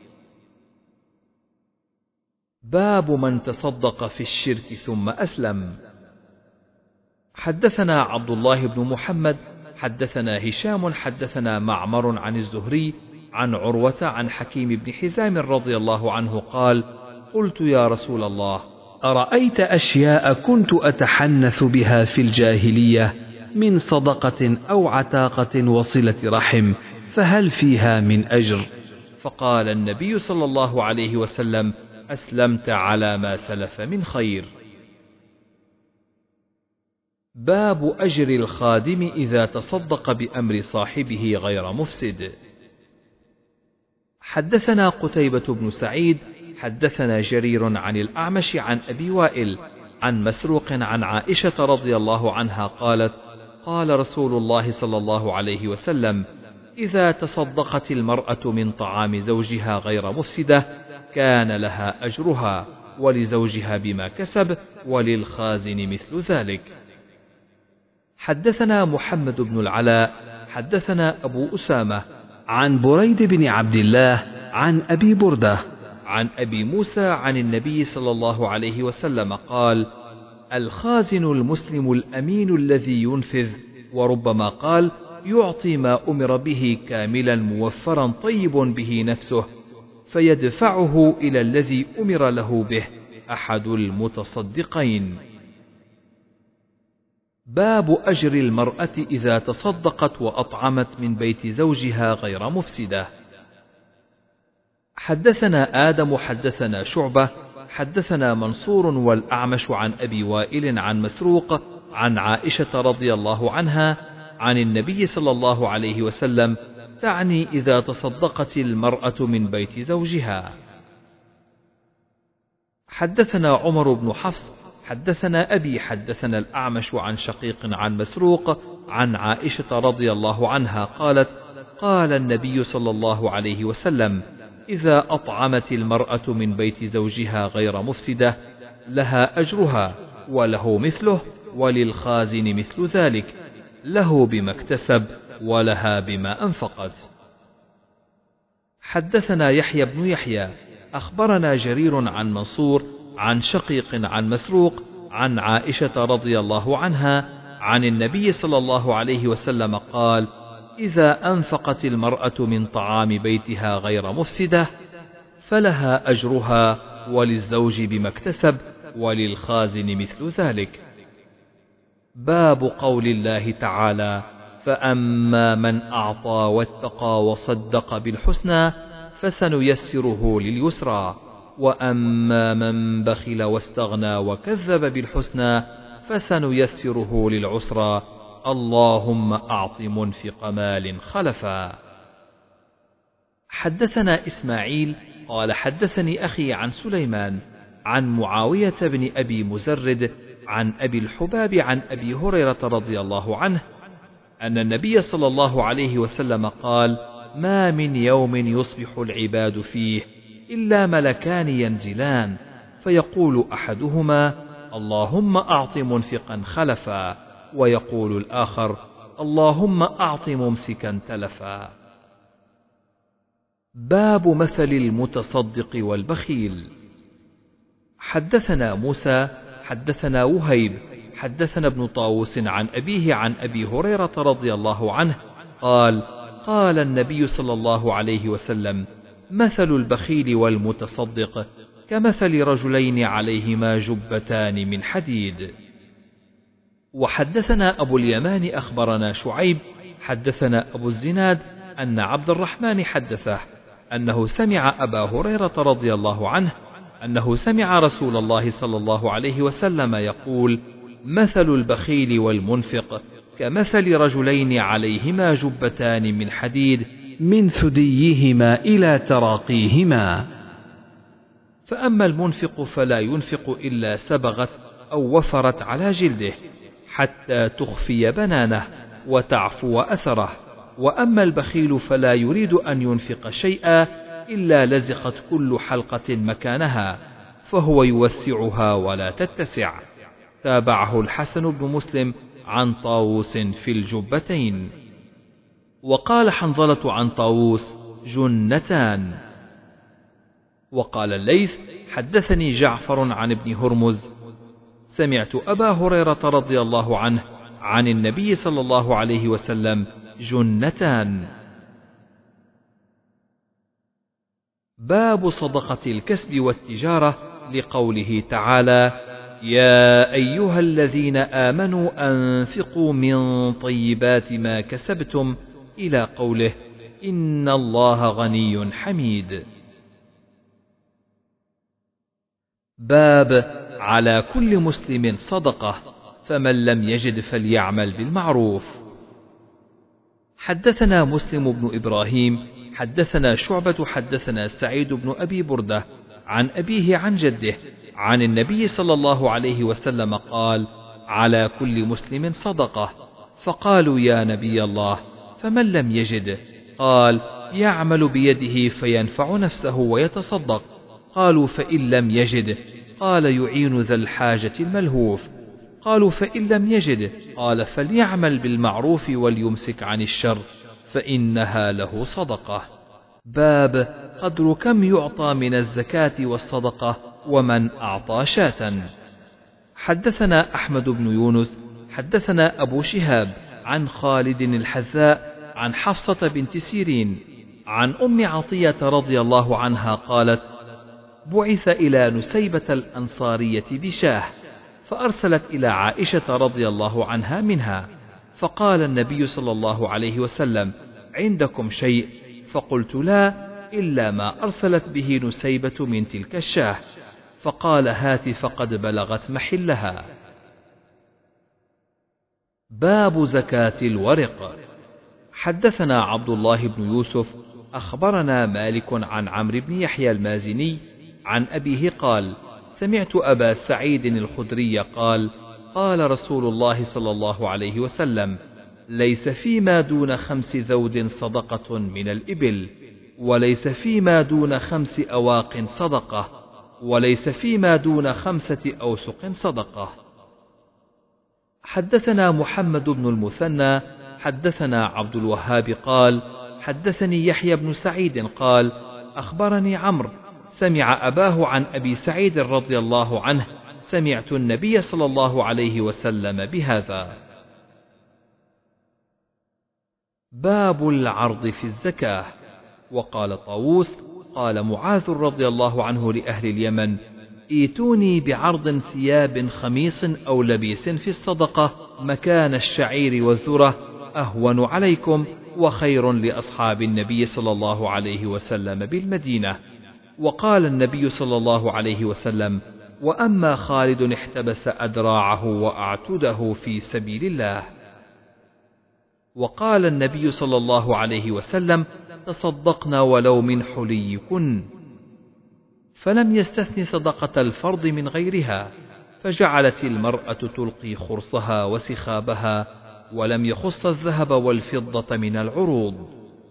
باب من تصدق في الشرك ثم أسلم. حدثنا عبد الله بن محمد حدثنا هشام حدثنا معمر عن الزهري عن عروة عن حكيم بن حزام رضي الله عنه قال: قلت: يا رسول الله، أرأيت أشياء كنت أتحنث بها في الجاهلية من صدقة أو عتاقة وصلة رحم، فهل فيها من أجر؟ فقال النبي صلى الله عليه وسلم: أسلمت على ما سلف من خير. باب أجر الخادم إذا تصدق بأمر صاحبه غير مفسد. حدثنا قتيبة بن سعيد حدثنا جرير عن الأعمش عن أبي وائل عن مسروق عن عائشة رضي الله عنها قالت: قال رسول الله صلى الله عليه وسلم: إذا تصدقت المرأة من طعام زوجها غير مفسدة كان لها أجرها، ولزوجها بما كسب، وللخازن مثل ذلك. حدثنا محمد بن العلاء حدثنا أبو أسامة عن بريد بن عبد الله عن أبي بردة عن أبي موسى عن النبي صلى الله عليه وسلم قال: الخازن المسلم الأمين الذي ينفذ، وربما قال: يعطي ما أمر به كاملا موفرا طيب به نفسه، فيدفعه إلى الذي أمر له به أحد المتصدقين. باب أجر المرأة إذا تصدقت وأطعمت من بيت زوجها غير مفسدة. حدثنا آدم حدثنا شعبة حدثنا منصور والأعمش عن أبي وائل عن مسروق عن عائشة رضي الله عنها عن النبي صلى الله عليه وسلم، تعني إذا تصدقت المرأة من بيت زوجها. حدثنا عمر بن حفص حدثنا أبي حدثنا الأعمش عن شقيق عن مسروق عن عائشة رضي الله عنها قالت: قال النبي صلى الله عليه وسلم: إذا أطعمت المرأة من بيت زوجها غير مفسدة لها أجرها وله مثله وللخازن مثل ذلك، له بما اكتسب ولها بما أنفقت. حدثنا يحيى بن يحيى أخبرنا جرير عن منصور عن شقيق عن مسروق عن عائشة رضي الله عنها عن النبي صلى الله عليه وسلم قال: إذا أنفقت المرأة من طعام بيتها غير مفسدة فلها أجرها وللزوج بما اكتسب وللخازن مثل ذلك. باب قول الله تعالى: فأما من أعطى واتقى وصدق بالحسنى فسنيسره لليسرى، وأما من بخل واستغنى وكذب بالحسنى فسنيسره للعسرى، اللهم أعط منفق مال خلفا. حدثنا إسماعيل قال حدثني أخي عن سليمان عن معاوية بن أبي مزرد عن أبي الحباب عن أبي هريرة رضي الله عنه أن النبي صلى الله عليه وسلم قال: ما من يوم يصبح العباد فيه إلا ملكان ينزلان، فيقول أحدهما: اللهم أعط منفقا خلفا، ويقول الآخر: اللهم أعط ممسكا تلفا. باب مثل المتصدق والبخيل. حدثنا موسى حدثنا وهيب حدثنا ابن طاووس عن أبيه عن أبي هريرة رضي الله عنه قال: قال النبي صلى الله عليه وسلم: مثل البخيل والمتصدق كمثل رجلين عليهما جبتان من حديد. وحدثنا أبو اليمان أخبرنا شعيب حدثنا أبو الزناد أن عبد الرحمن حدثه أنه سمع أبا هريرة رضي الله عنه أنه سمع رسول الله صلى الله عليه وسلم يقول: مثل البخيل والمنفق كمثل رجلين عليهما جبتان من حديد من ثديهما إلى تراقيهما، فأما المنفق فلا ينفق إلا سبغت أو وفرت على جلده حتى تخفي بنانه وتعفو أثره، وأما البخيل فلا يريد أن ينفق شيئا إلا لزقت كل حلقة مكانها، فهو يوسعها ولا تتسع. تابعه الحسن بن مسلم عن طاووس في الجبتين. وقال حنظلة عن طاووس: جنتان. وقال الليث: حدثني جعفر عن ابن هرمز سمعت أبا هريرة رضي الله عنه عن النبي صلى الله عليه وسلم: جنتان. باب صدقة الكسب والتجارة، لقوله تعالى: يا أيها الذين آمنوا أنفقوا من طيبات ما كسبتم، إلى قوله: إن الله غني حميد. باب على كل مسلم صدقة، فمن لم يجد فليعمل بالمعروف. حدثنا مسلم بن إبراهيم حدثنا شعبة حدثنا سعيد بن أبي بردة عن أبيه عن جده عن النبي صلى الله عليه وسلم قال: على كل مسلم صدقة. فقالوا: يا نبي الله، فمن لم يجد؟ قال: يعمل بيده فينفع نفسه ويتصدق. قالوا: فإن لم يجد؟ قال: يعين ذا الحاجة الملهوف. قالوا: فإن لم يجد؟ قال: فليعمل بالمعروف وليمسك عن الشر، فإنها له صدقة. باب قدر كم يعطى من الزكاة والصدقة ومن أعطى شاة. حدثنا أحمد بن يونس حدثنا أبو شهاب عن خالد الحذاء عن حفصة بنت سيرين عن أم عطية رضي الله عنها قالت: بعث إلى نسيبة الأنصارية بشاه، فأرسلت إلى عائشة رضي الله عنها منها، فقال النبي صلى الله عليه وسلم: عندكم شيء؟ فقلت: لا، إلا ما أرسلت به نسيبة من تلك الشاه. فقال: هات فقد بلغت محلها. باب زكاة الورق. حدثنا عبد الله بن يوسف أخبرنا مالك عن عمرو بن يحيى المازني عن أبيه قال: سمعت أبا سعيد الخدري قال: قال رسول الله صلى الله عليه وسلم: ليس فيما دون خمس ذود صدقة من الإبل، وليس فيما دون خمس أواق صدقة، وليس فيما دون خمسة أوسق صدقة. حدثنا محمد بن المثنى حدثنا عبد الوهاب قال: حدثني يحيى بن سعيد قال: أخبرني عمرو سمع أباه عن أبي سعيد رضي الله عنه: سمعت النبي صلى الله عليه وسلم بهذا. باب العرض في الزكاة. وقال طاووس: قال معاذ رضي الله عنه لأهل اليمن: ائتوني بعرض ثياب خميص أو لبيس في الصدقة مكان الشعير والذرة، أهون عليكم وخير لأصحاب النبي صلى الله عليه وسلم بالمدينة. وقال النبي صلى الله عليه وسلم: وأما خالد احتبس أدراعه وأعتده في سبيل الله. وقال النبي صلى الله عليه وسلم: تصدقنا ولو من حليكن. فلم يستثن صدقة الفرض من غيرها، فجعلت المرأة تلقي خرصها وسخابها، ولم يخص الذهب والفضة من العروض.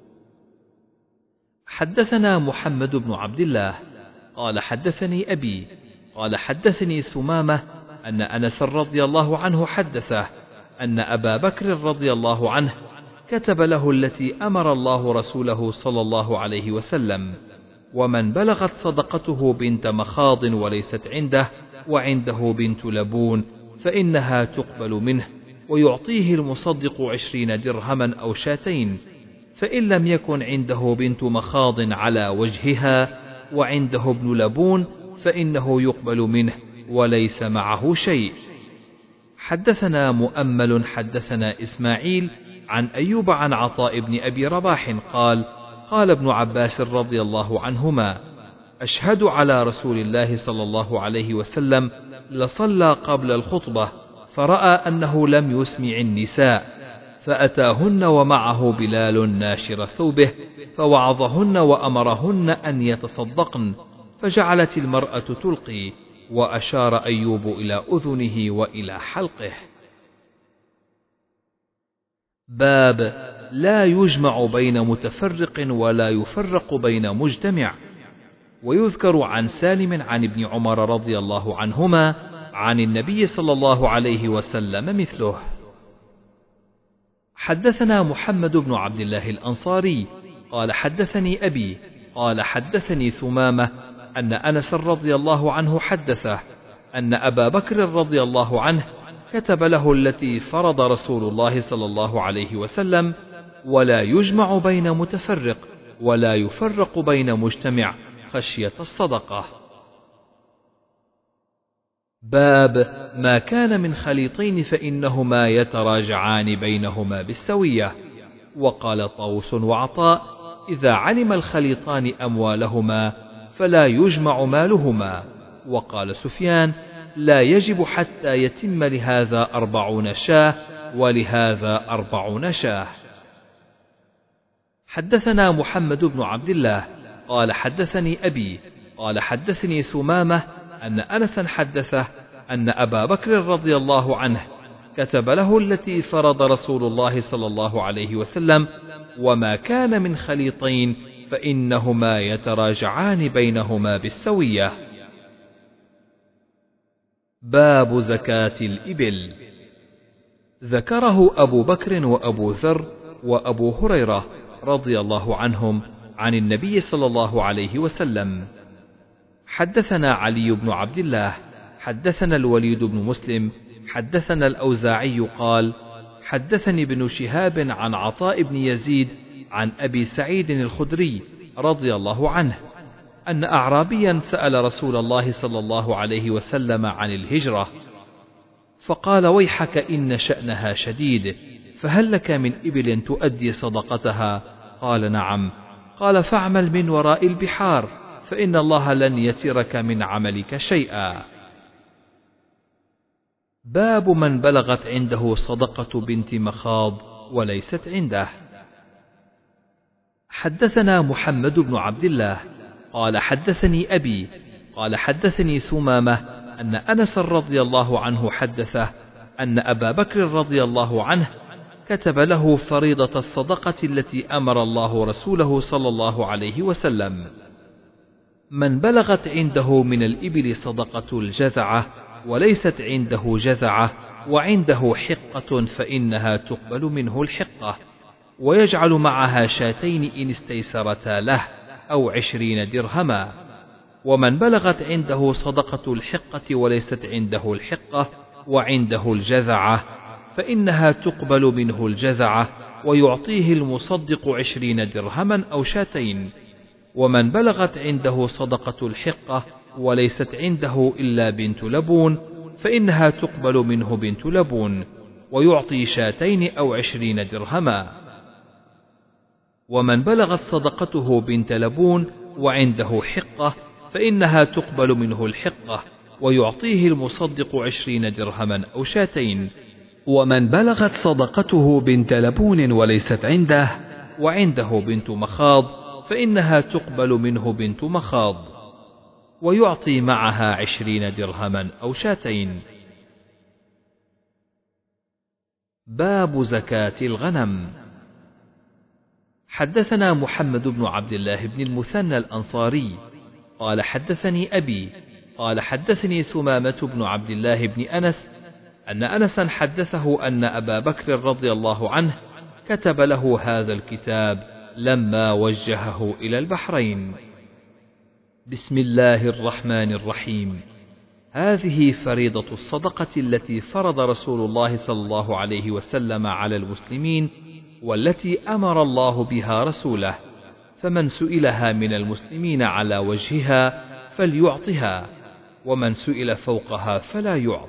حدثنا محمد بن عبد الله قال: حدثني أبي قال: حدثني ثمامة أن أنس رضي الله عنه حدثه أن أبا بكر رضي الله عنه كتب له التي أمر الله رسوله صلى الله عليه وسلم: ومن بلغت صدقته بنت مخاض وليست عنده وعنده بنت لبون فإنها تقبل منه، ويعطيه المصدق عشرين درهما أو شاتين، فإن لم يكن عنده بنت مخاض على وجهها وعنده ابن لبون فإنه يقبل منه وليس معه شيء. حدثنا مؤمل حدثنا إسماعيل عن أيوب عن عطاء بن أبي رباح قال: قال ابن عباس رضي الله عنهما: أشهد على رسول الله صلى الله عليه وسلم لصلى قبل الخطبة فرأى أنه لم يسمع النساء، فأتاهن ومعه بلال ناشر ثوبه فوعظهن وأمرهن أن يتصدقن، فجعلت المرأة تلقي، وأشار أيوب إلى أذنه وإلى حلقه. باب لا يجمع بين متفرق ولا يفرق بين مجتمع. ويذكر عن سالم عن ابن عمر رضي الله عنهما عن النبي صلى الله عليه وسلم مثله. حدثنا محمد بن عبد الله الأنصاري قال: حدثني أبي قال: حدثني ثمامة أن أنس رضي الله عنه حدثه أن أبا بكر رضي الله عنه كتب له التي فرض رسول الله صلى الله عليه وسلم: ولا يجمع بين متفرق ولا يفرق بين مجتمع خشية الصدقة. باب ما كان من خليطين فإنهما يتراجعان بينهما بالسوية. وقال طاووس وعطاء: إذا علم الخليطان أموالهما فلا يجمع مالهما. وقال سفيان: لا يجب حتى يتم لهذا أربعون شاه ولهذا أربعون شاه. حدثنا محمد بن عبد الله قال: حدثني أبي قال: حدثني ثمامة أن أنسا حدثه أن أبا بكر رضي الله عنه كتب له التي فرض رسول الله صلى الله عليه وسلم: وما كان من خليطين فإنهما يتراجعان بينهما بالسوية. باب زكاة الإبل. ذكره أبو بكر وأبو ذر وأبو هريرة رضي الله عنهم عن النبي صلى الله عليه وسلم. حدثنا علي بن عبد الله حدثنا الوليد بن مسلم حدثنا الأوزاعي قال: حدثني ابن شهاب عن عطاء بن يزيد عن أبي سعيد الخدري رضي الله عنه أن أعرابيا سأل رسول الله صلى الله عليه وسلم عن الهجرة، فقال: ويحك إن شأنها شديد، فهل لك من إبل تؤدي صدقتها؟ قال: نعم. قال: فاعمل من وراء البحار، فإن الله لن يترك من عملك شيئا. باب من بلغت عنده صدقة بنت مخاض وليست عنده. حدثنا محمد بن عبد الله قال حدثني أبي قال حدثني ثمامة أن أنس رضي الله عنه حدثه أن أبا بكر رضي الله عنه كتب له فريضة الصدقة التي أمر الله رسوله صلى الله عليه وسلم. من بلغت عنده من الإبل صدقة الجذعة وليست عنده جذعة وعنده حقة فإنها تقبل منه الحقة، ويجعل معها شاتين إن استيسرتا له أو عشرين درهما. ومن بلغت عنده صدقة الحقة وليست عنده الحقة وعنده الجذعة فإنها تقبل منه الجذعة ويعطيه المصدق عشرين درهما أو شاتين. ومن بلغت عنده صدقة الحقة وليست عنده إلا بنت لبون فإنها تقبل منه بنت لبون ويعطي شاتين أو عشرين درهما. ومن بلغت صدقته بنت لبون وعنده حقة فإنها تقبل منه الحقة ويعطيه المصدق عشرين درهما أو شاتين. ومن بلغت صدقته بنت لبون وليست عنده وعنده بنت مخاض فإنها تقبل منه بنت مخاض ويعطي معها عشرين درهما أو شاتين. باب زكاة الغنم. حدثنا محمد بن عبد الله بن المثنى الأنصاري قال حدثني أبي قال حدثني ثمامة بن عبد الله بن أنس أن أنسا حدثه أن أبا بكر رضي الله عنه كتب له هذا الكتاب لما وجهه إلى البحرين. بسم الله الرحمن الرحيم. هذه فريضة الصدقة التي فرض رسول الله صلى الله عليه وسلم على المسلمين والتي أمر الله بها رسوله، فمن سئلها من المسلمين على وجهها فليعطها، ومن سئل فوقها فلا يعط.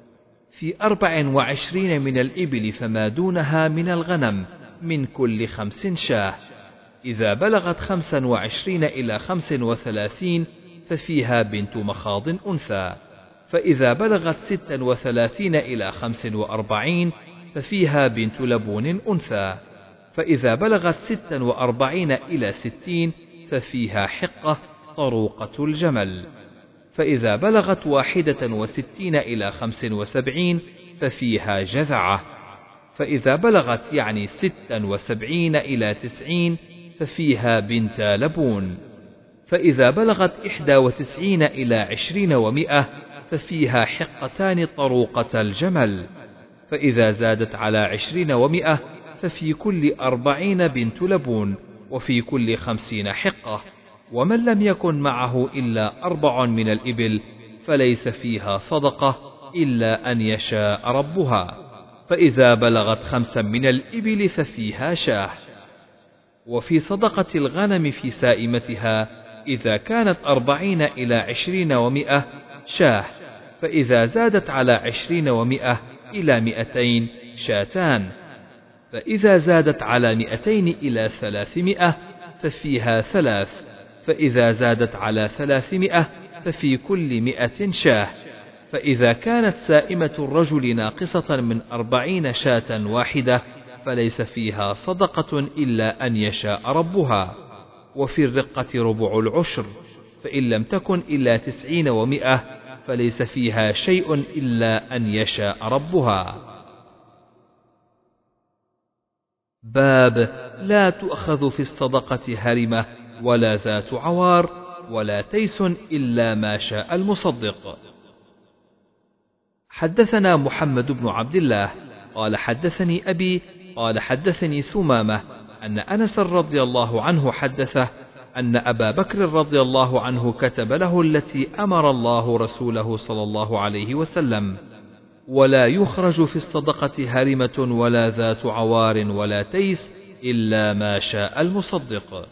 في أربع وعشرين من الإبل فما دونها من الغنم من كل خمس شاه، إذا بلغت خمسا وعشرين إلى خمس وثلاثين ففيها بنت مخاض أنثى، فإذا بلغت ستا وثلاثين إلى خمس وأربعين ففيها بنت لبون أنثى، فإذا بلغت ستا وأربعين إلى ستين ففيها حقة طروقة الجمل، فإذا بلغت واحدة وستين إلى خمس وسبعين ففيها جذعة، فإذا بلغت يعني ستا وسبعين إلى تسعين ففيها بنت لبون، فإذا بلغت إحدى وتسعين إلى عشرين ومئة ففيها حقتان طروقة الجمل، فإذا زادت على عشرين ومئة ففي كل أربعين بنت لبون وفي كل خمسين حقة. ومن لم يكن معه إلا أربع من الإبل فليس فيها صدقة إلا أن يشاء ربها، فإذا بلغت خمسا من الإبل ففيها شاه. وفي صدقة الغنم في سائمتها إذا كانت أربعين إلى عشرين ومئة شاه، فإذا زادت على عشرين ومئة إلى مئتين شاتان، فإذا زادت على مئتين إلى ثلاثمائة ففيها ثلاث، فإذا زادت على ثلاثمائة ففي كل مئة شاه، فإذا كانت سائمة الرجل ناقصة من أربعين شاة واحدة فليس فيها صدقة إلا أن يشاء ربها. وفي الرقة ربع العشر، فإن لم تكن إلا تسعين ومئة فليس فيها شيء إلا أن يشاء ربها. باب لا تؤخذ في الصدقة هرمة ولا ذات عوار ولا تيس إلا ما شاء المصدق. حدثنا محمد بن عبد الله قال حدثني أبي قال حدثني ثمامة أن أنس رضي الله عنه حدثه أن أبا بكر رضي الله عنه كتب له التي أمر الله رسوله صلى الله عليه وسلم: ولا يخرج في الصدقة هرمة ولا ذات عوار ولا تيس إلا ما شاء المصدق.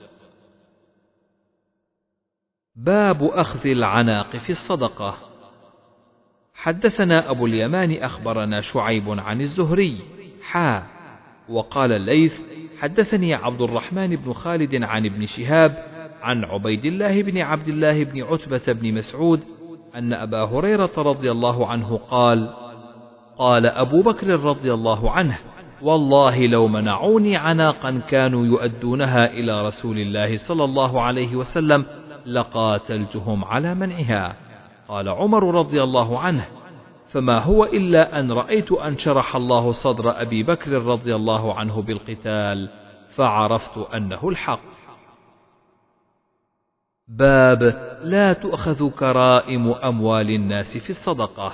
باب أخذ العناق في الصدقة. حدثنا أبو اليمان أخبرنا شعيب عن الزهري حا وقال الليث حدثني عبد الرحمن بن خالد عن ابن شهاب عن عبيد الله بن عبد الله بن عتبة بن مسعود أن أبا هريرة رضي الله عنه قال: قال أبو بكر رضي الله عنه: والله لو منعوني عناقا كانوا يؤدونها إلى رسول الله صلى الله عليه وسلم لقاتلتهم على منعها. قال عمر رضي الله عنه: فما هو إلا أن رأيت أن شرح الله صدر أبي بكر رضي الله عنه بالقتال فعرفت أنه الحق. باب لا تؤخذ كرائم أموال الناس في الصدقة.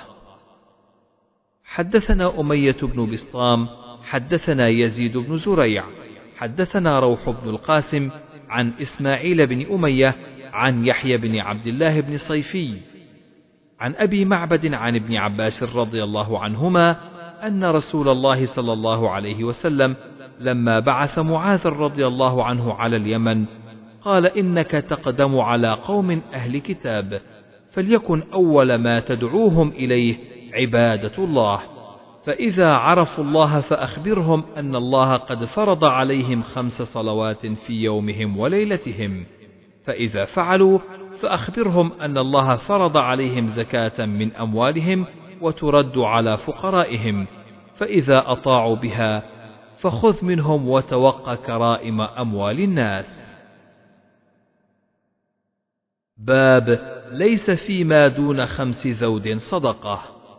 حدثنا أمية بن بسطام حدثنا يزيد بن زريع حدثنا روح بن القاسم عن إسماعيل بن أمية عن يحيى بن عبد الله بن صيفي عن أبي معبد عن ابن عباس رضي الله عنهما أن رسول الله صلى الله عليه وسلم لما بعث معاذ رضي الله عنه على اليمن قال: إنك تقدم على قوم أهل كتاب، فليكن أول ما تدعوهم إليه عبادة الله، فإذا عرفوا الله فأخبرهم أن الله قد فرض عليهم خمس صلوات في يومهم وليلتهم، فإذا فعلوا فأخبرهم أن الله فرض عليهم زكاة من أموالهم وترد على فقرائهم، فإذا أطاعوا بها فخذ منهم وتوق كرائم أموال الناس. باب ليس فيما دون خمس ذود صدقة.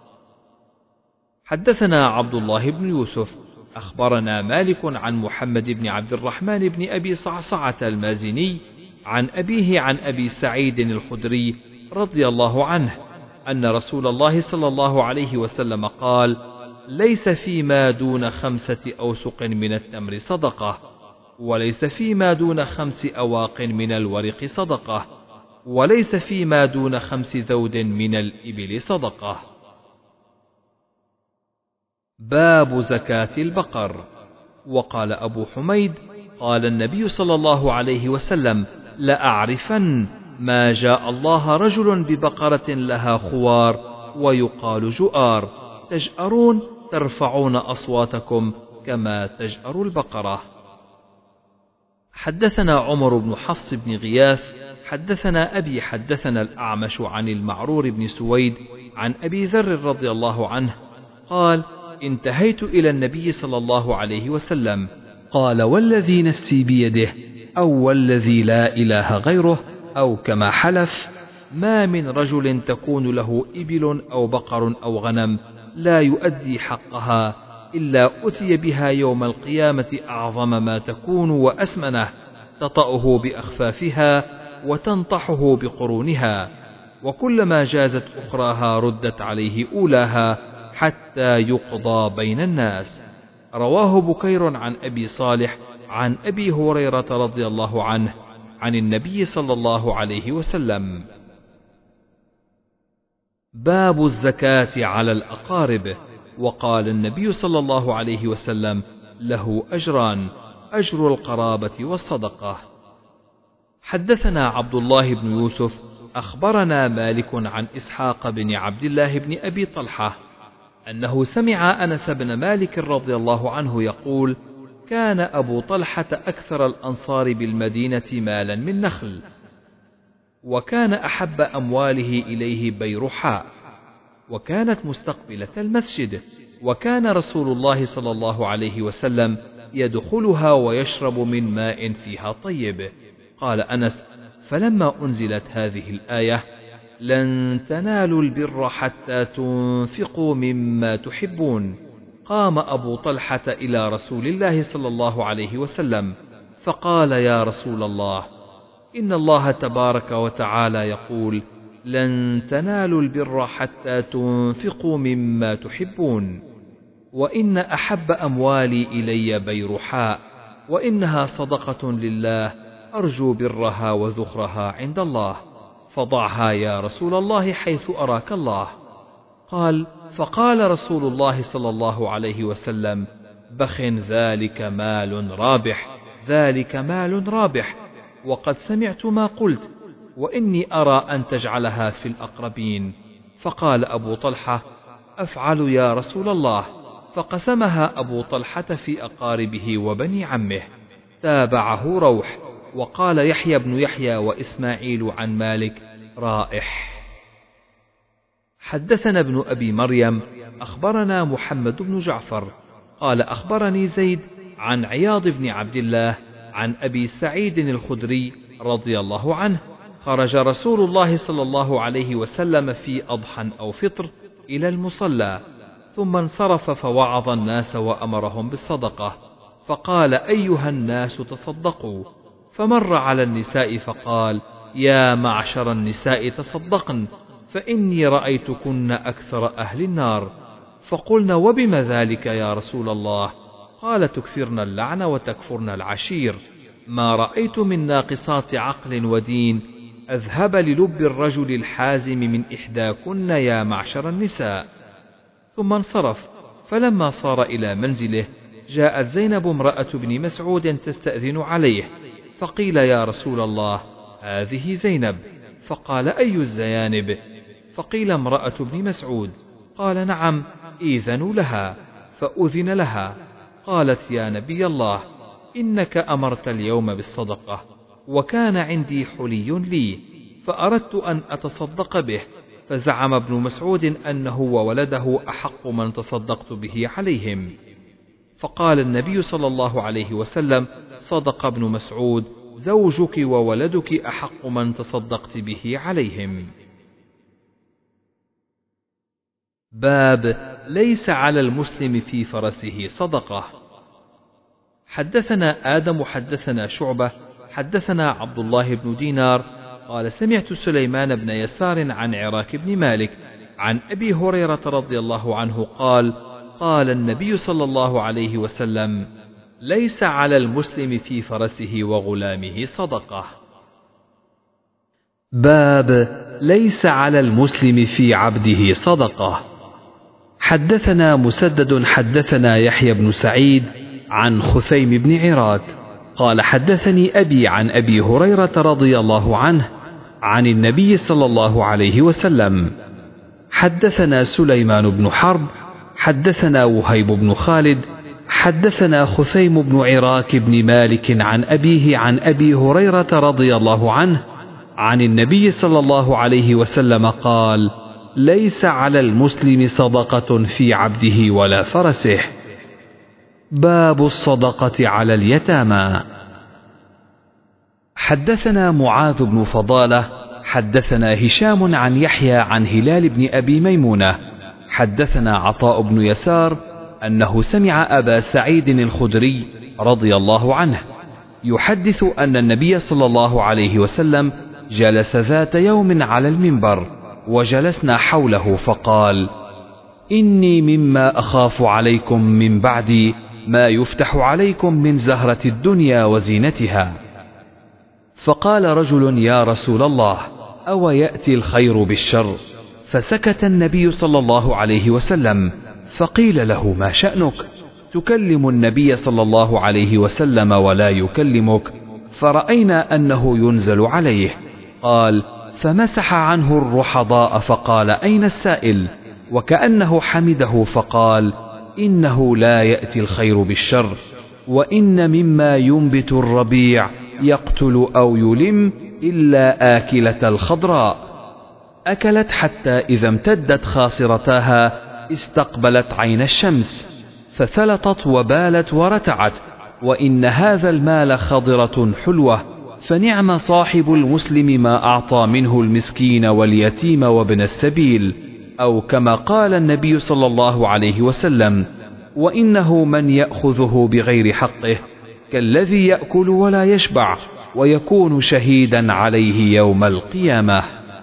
حدثنا عبد الله بن يوسف أخبرنا مالك عن محمد بن عبد الرحمن بن أبي صعصعة المازني عن أبيه عن أبي سعيد الخدري رضي الله عنه أن رسول الله صلى الله عليه وسلم قال: ليس فيما دون خمسة أوسق من التمر صدقة، وليس فيما دون خمس أواق من الورق صدقة، وليس فيما دون خمس ذود من الإبل صدقة. باب زكاة البقر. وقال أبو حميد: قال النبي صلى الله عليه وسلم: لأعرفن ما جاء الله رجل ببقرة لها خوار ويقال جؤار تجأرون ترفعون أصواتكم كما تجأر البقرة. حدثنا عمر بن حفص بن غياث حدثنا أبي حدثنا الأعمش عن المعرور بن سويد عن أبي ذر رضي الله عنه قال: انتهيت إلى النبي صلى الله عليه وسلم قال: والذي نفسي بيده أو والذي لا إله غيره أو كما حلف: ما من رجل تكون له إبل أو بقر أو غنم لا يؤدي حقها إلا أتي بها يوم القيامة أعظم ما تكون وأسمنه، تطأه بأخفافها وتنطحه بقرونها، وكلما جازت أخراها ردت عليه أولاها حتى يقضى بين الناس. رواه بكير عن أبي صالح عن أبي هريرة رضي الله عنه عن النبي صلى الله عليه وسلم. باب الزكاة على الأقارب. وقال النبي صلى الله عليه وسلم: له أجران: أجر القرابة والصدقة. حدثنا عبد الله بن يوسف أخبرنا مالك عن إسحاق بن عبد الله بن أبي طلحة أنه سمع أنس بن مالك رضي الله عنه يقول: كان أبو طلحة أكثر الأنصار بالمدينة مالا من نخل، وكان أحب أمواله إليه بيرحاء، وكانت مستقبلة المسجد، وكان رسول الله صلى الله عليه وسلم يدخلها ويشرب من ماء فيها طيب. قال أنس: فلما أنزلت هذه الآية: لن تنالوا البر حتى تنفقوا مما تحبون، قام أبو طلحة إلى رسول الله صلى الله عليه وسلم فقال: يا رسول الله، إن الله تبارك وتعالى يقول: لن تنالوا البر حتى تنفقوا مما تحبون، وإن أحب أموالي إلي بيرحاء، وإنها صدقة لله أرجو برها وذخرها عند الله، فضعها يا رسول الله حيث أراك الله. قال: فقال رسول الله صلى الله عليه وسلم: بخ، ذلك مال رابح، ذلك مال رابح، وقد سمعت ما قلت، وإني أرى أن تجعلها في الأقربين. فقال أبو طلحة: أفعل يا رسول الله. فقسمها أبو طلحة في أقاربه وبني عمه. تابعه روح. وقال يحيى بن يحيى وإسماعيل عن مالك: رائح. حدثنا ابن أبي مريم أخبرنا محمد بن جعفر قال أخبرني زيد عن عياض بن عبد الله عن أبي سعيد الخدري رضي الله عنه خرج رسول الله صلى الله عليه وسلم في أضحى أو فطر إلى المصلى ثم انصرف فوعظ الناس وأمرهم بالصدقة فقال أيها الناس تصدقوا فمر على النساء فقال يا معشر النساء تصدقن فإني رأيتكن أكثر أهل النار فقلنا وبم ذلك يا رسول الله قال تكثرن اللعن وتكفرن العشير ما رأيت من ناقصات عقل ودين أذهب للب الرجل الحازم من إحداكن يا معشر النساء. ثم انصرف فلما صار إلى منزله جاءت زينب امرأة بن مسعود تستأذن عليه فقيل يا رسول الله هذه زينب فقال أي الزيانب فقيل امرأة بن مسعود قال نعم إذنوا لها فأذن لها قالت يا نبي الله إنك أمرت اليوم بالصدقة وكان عندي حلي لي فأردت أن أتصدق به فزعم ابن مسعود أنه وولده أحق من تصدقت به عليهم فقال النبي صلى الله عليه وسلم صدق ابن مسعود زوجك وولدك أحق من تصدقت به عليهم. باب ليس على المسلم في فرسه صدقة. حدثنا آدم حدثنا شعبة حدثنا عبد الله بن دينار قال سمعت سليمان بن يسار عن عراك بن مالك عن أبي هريرة رضي الله عنه قال قال النبي صلى الله عليه وسلم ليس على المسلم في فرسه وغلامه صدقة. باب ليس على المسلم في عبده صدقة. حدثنا مسدد حدثنا يحيى بن سعيد عن خثيم بن عراك قال حدثني أبي عن أبي هريرة رضي الله عنه عن النبي صلى الله عليه وسلم. حدثنا سليمان بن حرب حدثنا وهيب بن خالد حدثنا خثيم بن عراك بن مالك عن أبيه عن أبي هريرة رضي الله عنه عن النبي صلى الله عليه وسلم قال ليس على المسلم صدقة في عبده ولا فرسه. باب الصدقة على اليتامى. حدثنا معاذ بن فضالة حدثنا هشام عن يحيى عن هلال بن أبي ميمونة حدثنا عطاء بن يسار أنه سمع أبا سعيد الخدري رضي الله عنه يحدث أن النبي صلى الله عليه وسلم جلس ذات يوم على المنبر وجلسنا حوله فقال إني مما أخاف عليكم من بعدي ما يفتح عليكم من زهرة الدنيا وزينتها. فقال رجل يا رسول الله أو يأتي الخير بالشر؟ فسكت النبي صلى الله عليه وسلم فقيل له ما شأنك تكلم النبي صلى الله عليه وسلم ولا يكلمك؟ فرأينا أنه ينزل عليه. قال فمسح عنه الرحضاء فقال أين السائل؟ وكأنه حمده فقال إنه لا يأتي الخير بالشر وإن مما ينبت الربيع يقتل أو يلم إلا آكلة الخضراء أكلت حتى إذا امتدت خاصرتاها استقبلت عين الشمس فثلطت وبالت ورتعت وإن هذا المال خضرة حلوة فنعم صاحب المسلم ما أعطى منه المسكين واليتيم وابن السبيل أو كما قال النبي صلى الله عليه وسلم وإنه من يأخذه بغير حقه كالذي يأكل ولا يشبع ويكون شهيدا عليه يوم القيامة.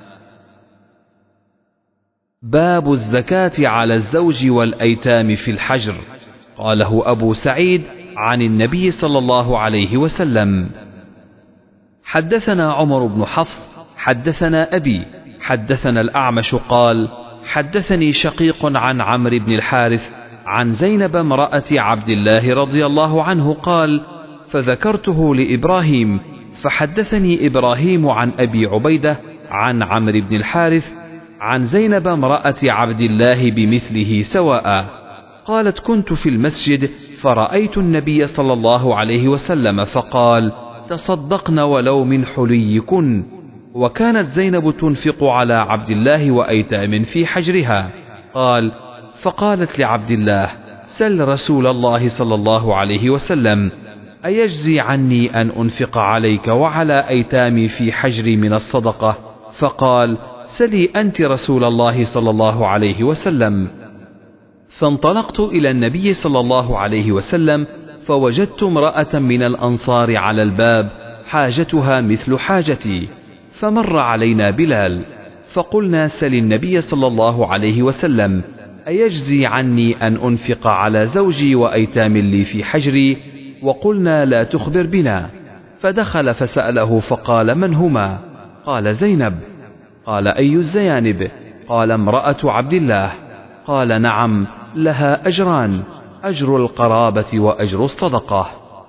باب الزكاة على الزوج والأيتام في الحجر. قاله أبو سعيد عن النبي صلى الله عليه وسلم. حدثنا عمر بن حفص حدثنا أبي حدثنا الأعمش قال حدثني شقيق عن عمرو بن الحارث عن زينب امرأة عبد الله رضي الله عنه قال فذكرته لإبراهيم فحدثني إبراهيم عن أبي عبيدة عن عمرو بن الحارث عن زينب امرأة عبد الله بمثله سواء قالت كنت في المسجد فرأيت النبي صلى الله عليه وسلم فقال تصدقن ولو من حليكن وكانت زينب تنفق على عبد الله وأيتام في حجرها. قال: فقالت لعبد الله: سل رسول الله صلى الله عليه وسلم أيجزي عني أن أنفق عليك وعلى أيتامي في حجري من الصدقة؟ فقال: سلي أنت رسول الله صلى الله عليه وسلم. فانطلقت إلى النبي صلى الله عليه وسلم فوجدت امرأة من الأنصار على الباب حاجتها مثل حاجتي، فمر علينا بلال فقلنا: سل النبي صلى الله عليه وسلم أيجزي عني أن أنفق على زوجي وأيتام لي في حجري؟ وقلنا: لا تخبر بنا. فدخل فسأله فقال: من هما؟ قال: زينب. قال: أي الزيانب؟ قال: امرأة عبد الله. قال: نعم، لها أجران، أجر القرابة وأجر الصدقة.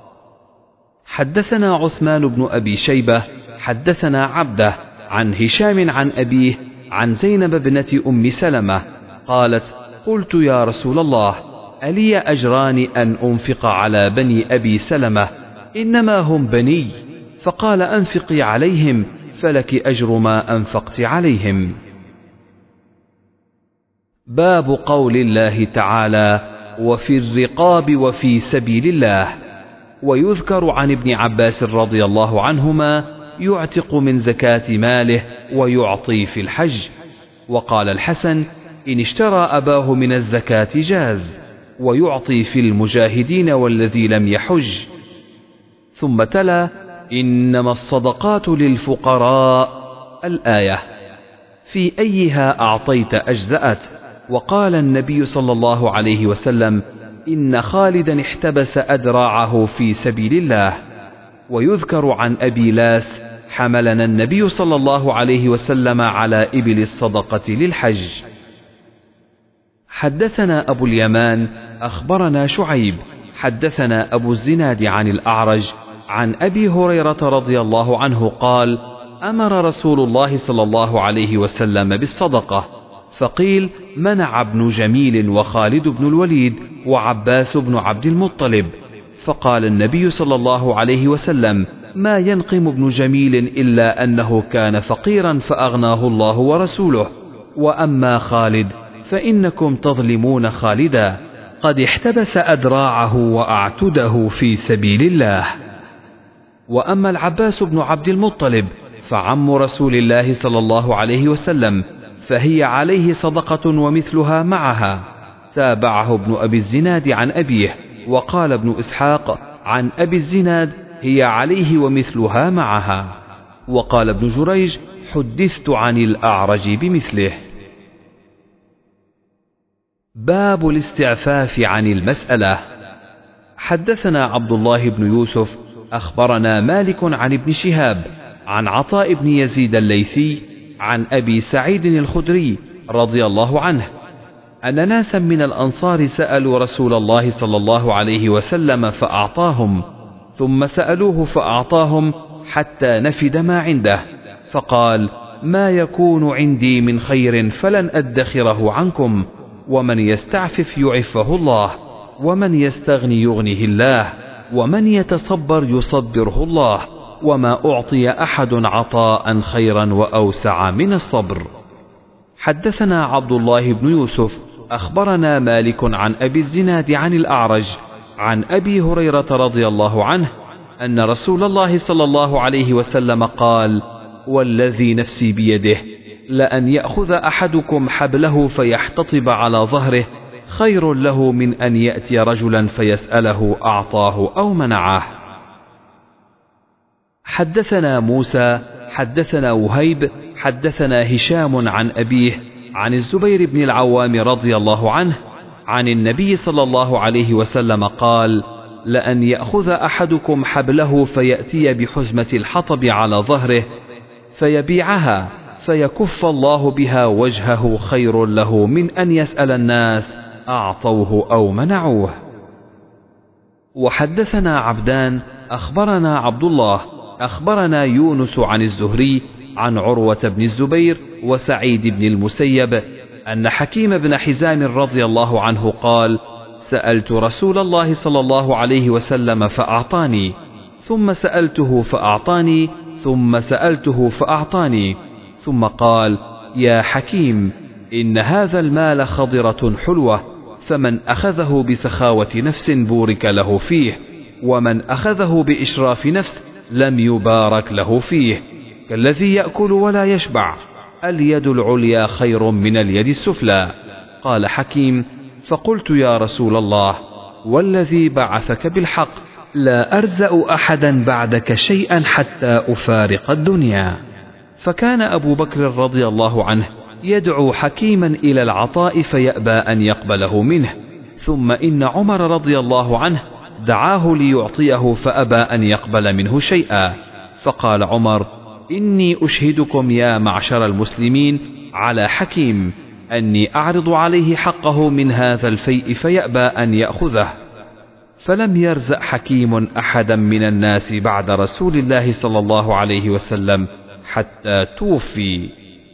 حدثنا عثمان بن أبي شيبة حدثنا عبده عن هشام عن أبيه عن زينب بنت أم سلمة قالت: قلت: يا رسول الله، ألي أجران أن أنفق على بني أبي سلمة؟ إنما هم بني. فقال: أنفقي عليهم فلك أجر ما أنفقت عليهم. باب قول الله تعالى: وفي الرقاب وفي سبيل الله. ويذكر عن ابن عباس رضي الله عنهما: يعتق من زكاة ماله ويعطي في الحج. وقال الحسن: إن اشترى أباه من الزكاة جاز، ويعطي في المجاهدين والذي لم يحج. ثم تلا: إنما الصدقات للفقراء الآية، في أيها أعطيت أجزأت. وقال النبي صلى الله عليه وسلم: إن خالدا احتبس أدراعه في سبيل الله. ويذكر عن أبي لاث: حملنا النبي صلى الله عليه وسلم على إبل الصدقة للحج. حدثنا أبو اليمان أخبرنا شعيب حدثنا أبو الزناد عن الأعرج عن أبي هريرة رضي الله عنه قال: أمر رسول الله صلى الله عليه وسلم بالصدقة، فقيل: منع ابن جميل وخالد بن الوليد وعباس بن عبد المطلب. فقال النبي صلى الله عليه وسلم: ما ينقم ابن جميل إلا أنه كان فقيرا فأغناه الله ورسوله، وأما خالد فإنكم تظلمون خالدا، قد احتبس أدراعه وأعتده في سبيل الله. وأما العباس بن عبد المطلب فعم رسول الله صلى الله عليه وسلم، فهي عليه صدقة ومثلها معها. تابعه ابن أبي الزناد عن أبيه. وقال ابن إسحاق عن أبي الزناد: هي عليه ومثلها معها. وقال ابن جريج: حدثت عن الأعرج بمثله. باب الاستعفاف عن المسألة. حدثنا عبد الله بن يوسف أخبرنا مالك عن ابن شهاب عن عطاء بن يزيد الليثي عن أبي سعيد الخدري رضي الله عنه أن ناسا من الأنصار سألوا رسول الله صلى الله عليه وسلم فأعطاهم، ثم سألوه فأعطاهم حتى نفد ما عنده، فقال: ما يكون عندي من خير فلن أدخره عنكم، ومن يستعفف يعفه الله، ومن يستغني يغنه الله، ومن يتصبر يصبره الله، وما أعطي أحد عطاء خيرا وأوسع من الصبر. حدثنا عبد الله بن يوسف أخبرنا مالك عن أبي الزناد عن الأعرج عن أبي هريرة رضي الله عنه أن رسول الله صلى الله عليه وسلم قال: والذي نفسي بيده لأن يأخذ أحدكم حبله فيحتطب على ظهره خير له من أن يأتي رجلا فيسأله أعطاه أو منعه. حدثنا موسى حدثنا وهيب حدثنا هشام عن أبيه عن الزبير بن العوام رضي الله عنه عن النبي صلى الله عليه وسلم قال: لأن يأخذ أحدكم حبله فيأتي بحزمة الحطب على ظهره فيبيعها فيكف الله بها وجهه خير له من أن يسأل الناس أعطوه أو منعوه. وحدثنا عبدان أخبرنا عبد الله أخبرنا يونس عن الزهري عن عروة بن الزبير وسعيد بن المسيب أن حكيم بن حزام رضي الله عنه قال: سألت رسول الله صلى الله عليه وسلم فأعطاني، ثم سألته فأعطاني، ثم سألته فأعطاني، ثم قال: يا حكيم، إن هذا المال خضرة حلوة، فمن أخذه بسخاوة نفس بورك له فيه، ومن أخذه بإشراف نفس لم يبارك له فيه، كالذي يأكل ولا يشبع، اليد العليا خير من اليد السفلى. قال حكيم: فقلت يا رسول الله، والذي بعثك بالحق لا أرزأ أحدا بعدك شيئا حتى أفارق الدنيا. فكان أبو بكر رضي الله عنه يدعو حكيما إلى العطاء فيأبى أن يقبله منه، ثم إن عمر رضي الله عنه دعاه ليعطيه فأبى أن يقبل منه شيئا، فقال عمر: إني أشهدكم يا معشر المسلمين على حكيم أني أعرض عليه حقه من هذا الفيء فيأبى أن يأخذه. فلم يرزق حكيم أحدا من الناس بعد رسول الله صلى الله عليه وسلم حتى توفي.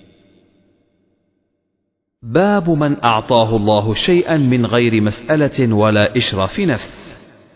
باب من أعطاه الله شيئا من غير مسألة ولا إشراف نفس.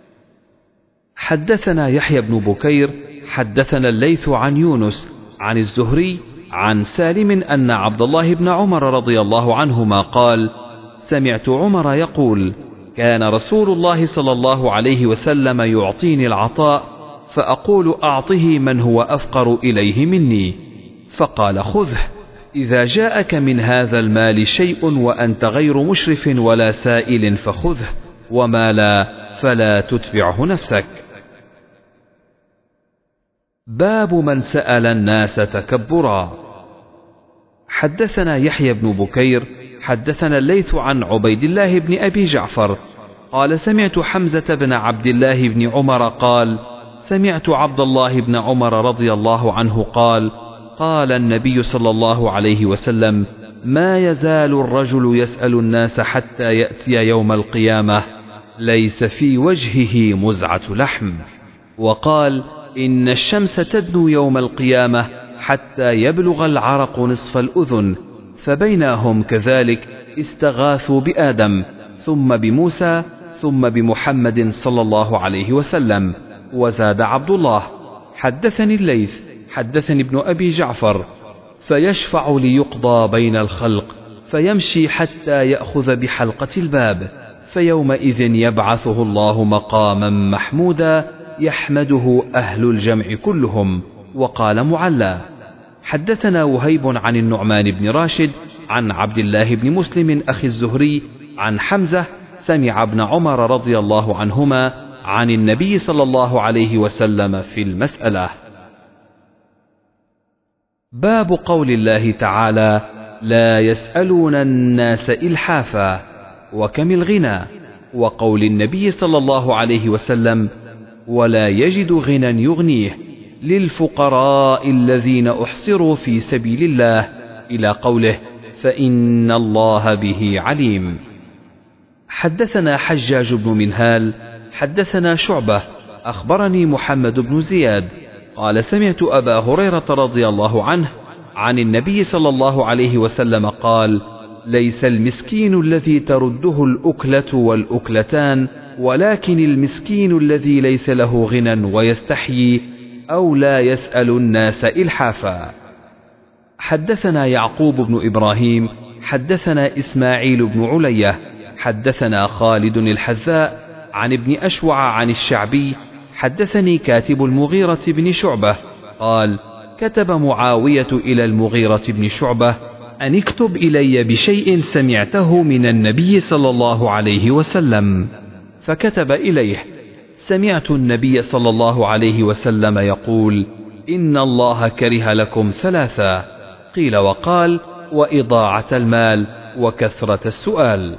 حدثنا يحيى بن بكير حدثنا الليث عن يونس عن الزهري عن سالم أن عبد الله بن عمر رضي الله عنهما قال: سمعت عمر يقول: كان رسول الله صلى الله عليه وسلم يعطيني العطاء فأقول: أعطه من هو أفقر إليه مني، فقال: خذه، إذا جاءك من هذا المال شيء وأنت غير مشرف ولا سائل فخذه، وما لا فلا تتبعه نفسك. باب من سأل الناس تكبرا. حدثنا يحيى بن بكير حدثنا الليث عن عبيد الله بن أبي جعفر قال: سمعت حمزة بن عبد الله بن عمر قال: سمعت عبد الله بن عمر رضي الله عنه قال: قال النبي صلى الله عليه وسلم: ما يزال الرجل يسأل الناس حتى يأتي يوم القيامة ليس في وجهه مزعة لحم. وقال: إن الشمس تدنو يوم القيامة حتى يبلغ العرق نصف الأذن، فبينهم كذلك استغاثوا بآدم ثم بموسى ثم بمحمد صلى الله عليه وسلم. وزاد عبد الله: حدثني الليث حدثني ابن أبي جعفر، فيشفع ليقضى بين الخلق فيمشي حتى يأخذ بحلقة الباب، فيومئذ يبعثه الله مقاما محمودا يحمده أهل الجمع كلهم. وقال معلى: حدثنا وهيب عن النعمان بن راشد عن عبد الله بن مسلم أخي الزهري عن حمزة سمع ابن عمر رضي الله عنهما عن النبي صلى الله عليه وسلم في المسألة. باب قول الله تعالى: لا يسألون الناس إلحافا، وكم الغنى، وقول النبي صلى الله عليه وسلم: ولا يجد غنى يغنيه، للفقراء الذين أحصروا في سبيل الله، إلى قوله: فإن الله به عليم. حدثنا حجاج بن منهال حدثنا شعبة أخبرني محمد بن زياد قال: سمعت أبا هريرة رضي الله عنه عن النبي صلى الله عليه وسلم قال: ليس المسكين الذي ترده الأكلة والأكلتان، ولكن المسكين الذي ليس له غنى ويستحيي أو لا يسأل الناس إلحافا. حدثنا يعقوب بن إبراهيم حدثنا إسماعيل بن علية حدثنا خالد الحذاء عن ابن أشوع عن الشعبي حدثني كاتب المغيرة بن شعبة قال: كتب معاوية إلى المغيرة بن شعبة أن اكتب إلي بشيء سمعته من النبي صلى الله عليه وسلم، فكتب إليه: سمعت النبي صلى الله عليه وسلم يقول: إن الله كره لكم ثلاثا، قيل وقال: وإضاعة المال وكثرة السؤال.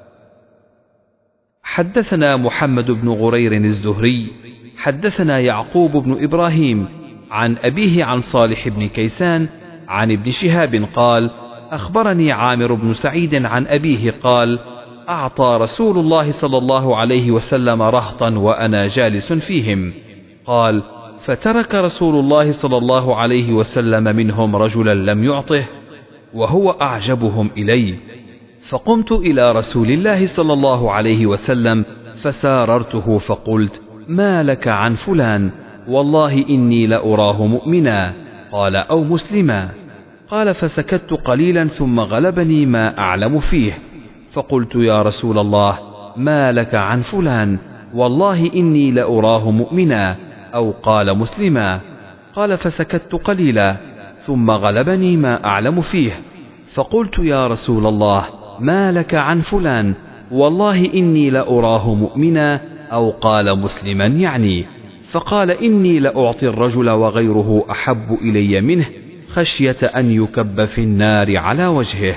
حدثنا محمد بن غرير الزهري حدثنا يعقوب بن إبراهيم عن أبيه عن صالح بن كيسان عن ابن شهاب قال: أخبرني عامر بن سعيد عن أبيه قال: أعطى رسول الله صلى الله عليه وسلم رهطا وأنا جالس فيهم. قال: فترك رسول الله صلى الله عليه وسلم منهم رجلا لم يعطه وهو أعجبهم إلي، فقمت إلى رسول الله صلى الله عليه وسلم فساررته فقلت: ما لك عن فلان؟ والله إني لأراه مؤمنا، قال أو مسلما. قال فسكت قليلا ثم غلبني ما أعلم فيه، فقلت يا رسول الله ما لك عن فلان؟ والله إني لأراه مؤمنا، أو قال مسلما. قال فسكت قليلا ثم غلبني ما أعلم فيه، فقلت يا رسول الله ما لك عن فلان؟ والله إني لأراه مؤمنا، أو قال مسلما يعني. فقال إني لأعطي الرجل وغيره أحب إلي منه، خشية أن يكب في النار على وجهه.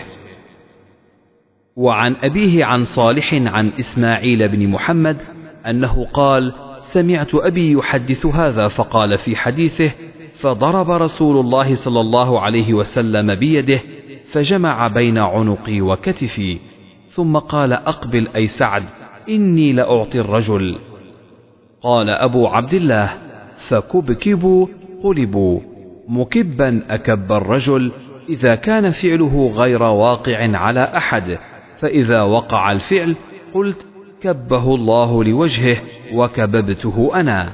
وعن أبيه عن صالح عن إسماعيل بن محمد أنه قال سمعت أبي يحدث هذا، فقال في حديثه فضرب رسول الله صلى الله عليه وسلم بيده فجمع بين عنقي وكتفي، ثم قال أقبل أي سعد إني لأعطي الرجل. قال أبو عبد الله فكبكبوا قلبوا، مكبا أكب الرجل إذا كان فعله غير واقع على أحد، فإذا وقع الفعل قلت كبه الله لوجهه وكببته أنا.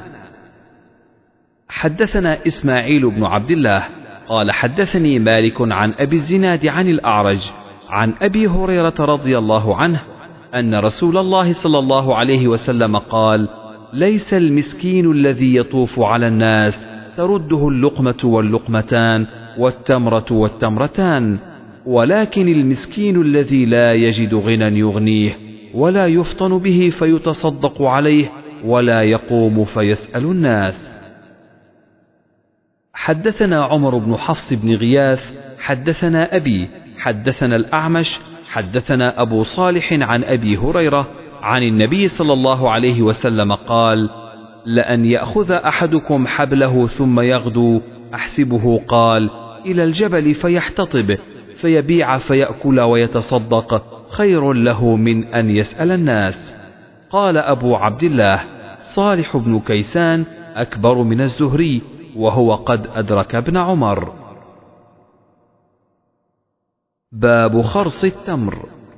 حدثنا إسماعيل بن عبد الله قال حدثني مالك عن أبي الزناد عن الأعرج عن أبي هريرة رضي الله عنه أن رسول الله صلى الله عليه وسلم قال ليس المسكين الذي يطوف على الناس ترده اللقمة واللقمتان والتمرة والتمرتان، ولكن المسكين الذي لا يجد غنى يغنيه ولا يفطن به فيتصدق عليه ولا يقوم فيسأل الناس. حدثنا عمر بن حفص بن غياث حدثنا أبي حدثنا الأعمش حدثنا أبو صالح عن أبي هريرة عن النبي صلى الله عليه وسلم قال لأن يأخذ أحدكم حبله ثم يغدو أحسبه قال إلى الجبل فيحتطب فيبيع فيأكل ويتصدق خير له من أن يسأل الناس. قال أبو عبد الله صالح بن كيسان أكبر من الزهري، وهو قد أدرك ابن عمر. باب خرص التمر.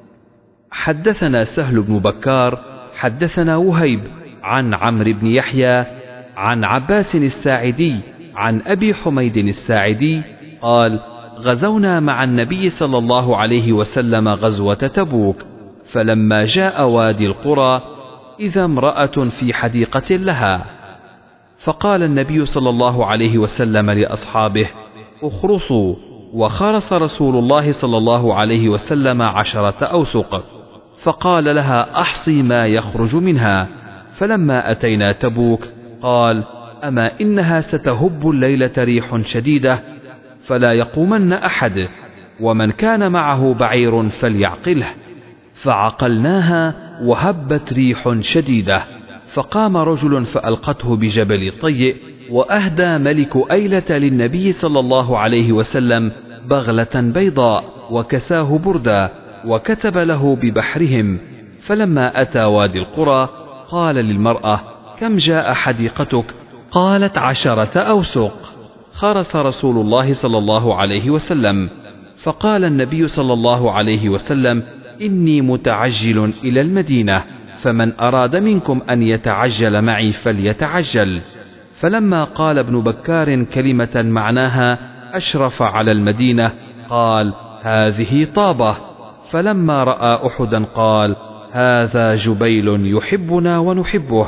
حدثنا سهل بن بكار حدثنا وهيب عن عمرو بن يحيى عن عباس الساعدي عن أبي حميد الساعدي قال غزونا مع النبي صلى الله عليه وسلم غزوة تبوك، فلما جاء وادي القرى إذا امرأة في حديقة لها، فقال النبي صلى الله عليه وسلم لأصحابه اخرصوا، وخرص رسول الله صلى الله عليه وسلم عشرة أوسق، فقال لها أحصي ما يخرج منها. فلما أتينا تبوك قال أما إنها ستهب الليلة ريح شديدة فلا يقومن أحد، ومن كان معه بعير فليعقله. فعقلناها وهبت ريح شديدة، فقام رجل فألقته بجبل طيء، وأهدى ملك أيلة للنبي صلى الله عليه وسلم بغلة بيضاء وكساه بردا وكتب له ببحرهم. فلما أتى وادي القرى قال للمرأة كم جاء حديقتك؟ قالت عشرة أوسق. خرس رسول الله صلى الله عليه وسلم، فقال النبي صلى الله عليه وسلم إني متعجل إلى المدينة، فمن أراد منكم أن يتعجل معي فليتعجل. فلما قال ابن بكار كلمة معناها أشرف على المدينة قال هذه طابة. فلما رأى أحدا قال هذا جبيل يحبنا ونحبه.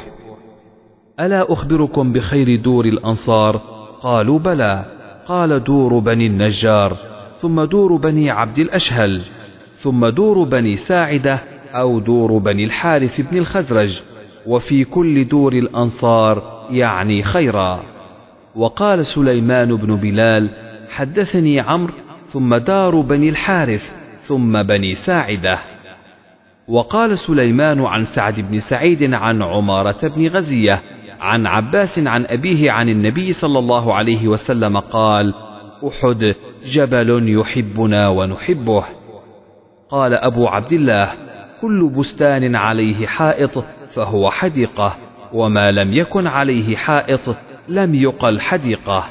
ألا أخبركم بخير دور الأنصار؟ قالوا بلى. قال دور بني النجار، ثم دور بني عبد الأشهل، ثم دور بني ساعدة أو دور بني الحارث بن الخزرج، وفي كل دور الأنصار يعني خيرا. وقال سليمان بن بلال حدثني عمرو ثم دار بني الحارث ثم بني ساعدة. وقال سليمان عن سعد بن سعيد عن عمارة بن غزية عن عباس عن أبيه عن النبي صلى الله عليه وسلم قال أحد جبل يحبنا ونحبه. قال أبو عبد الله كل بستان عليه حائط فهو حديقة، وما لم يكن عليه حائط لم يقل حديقة.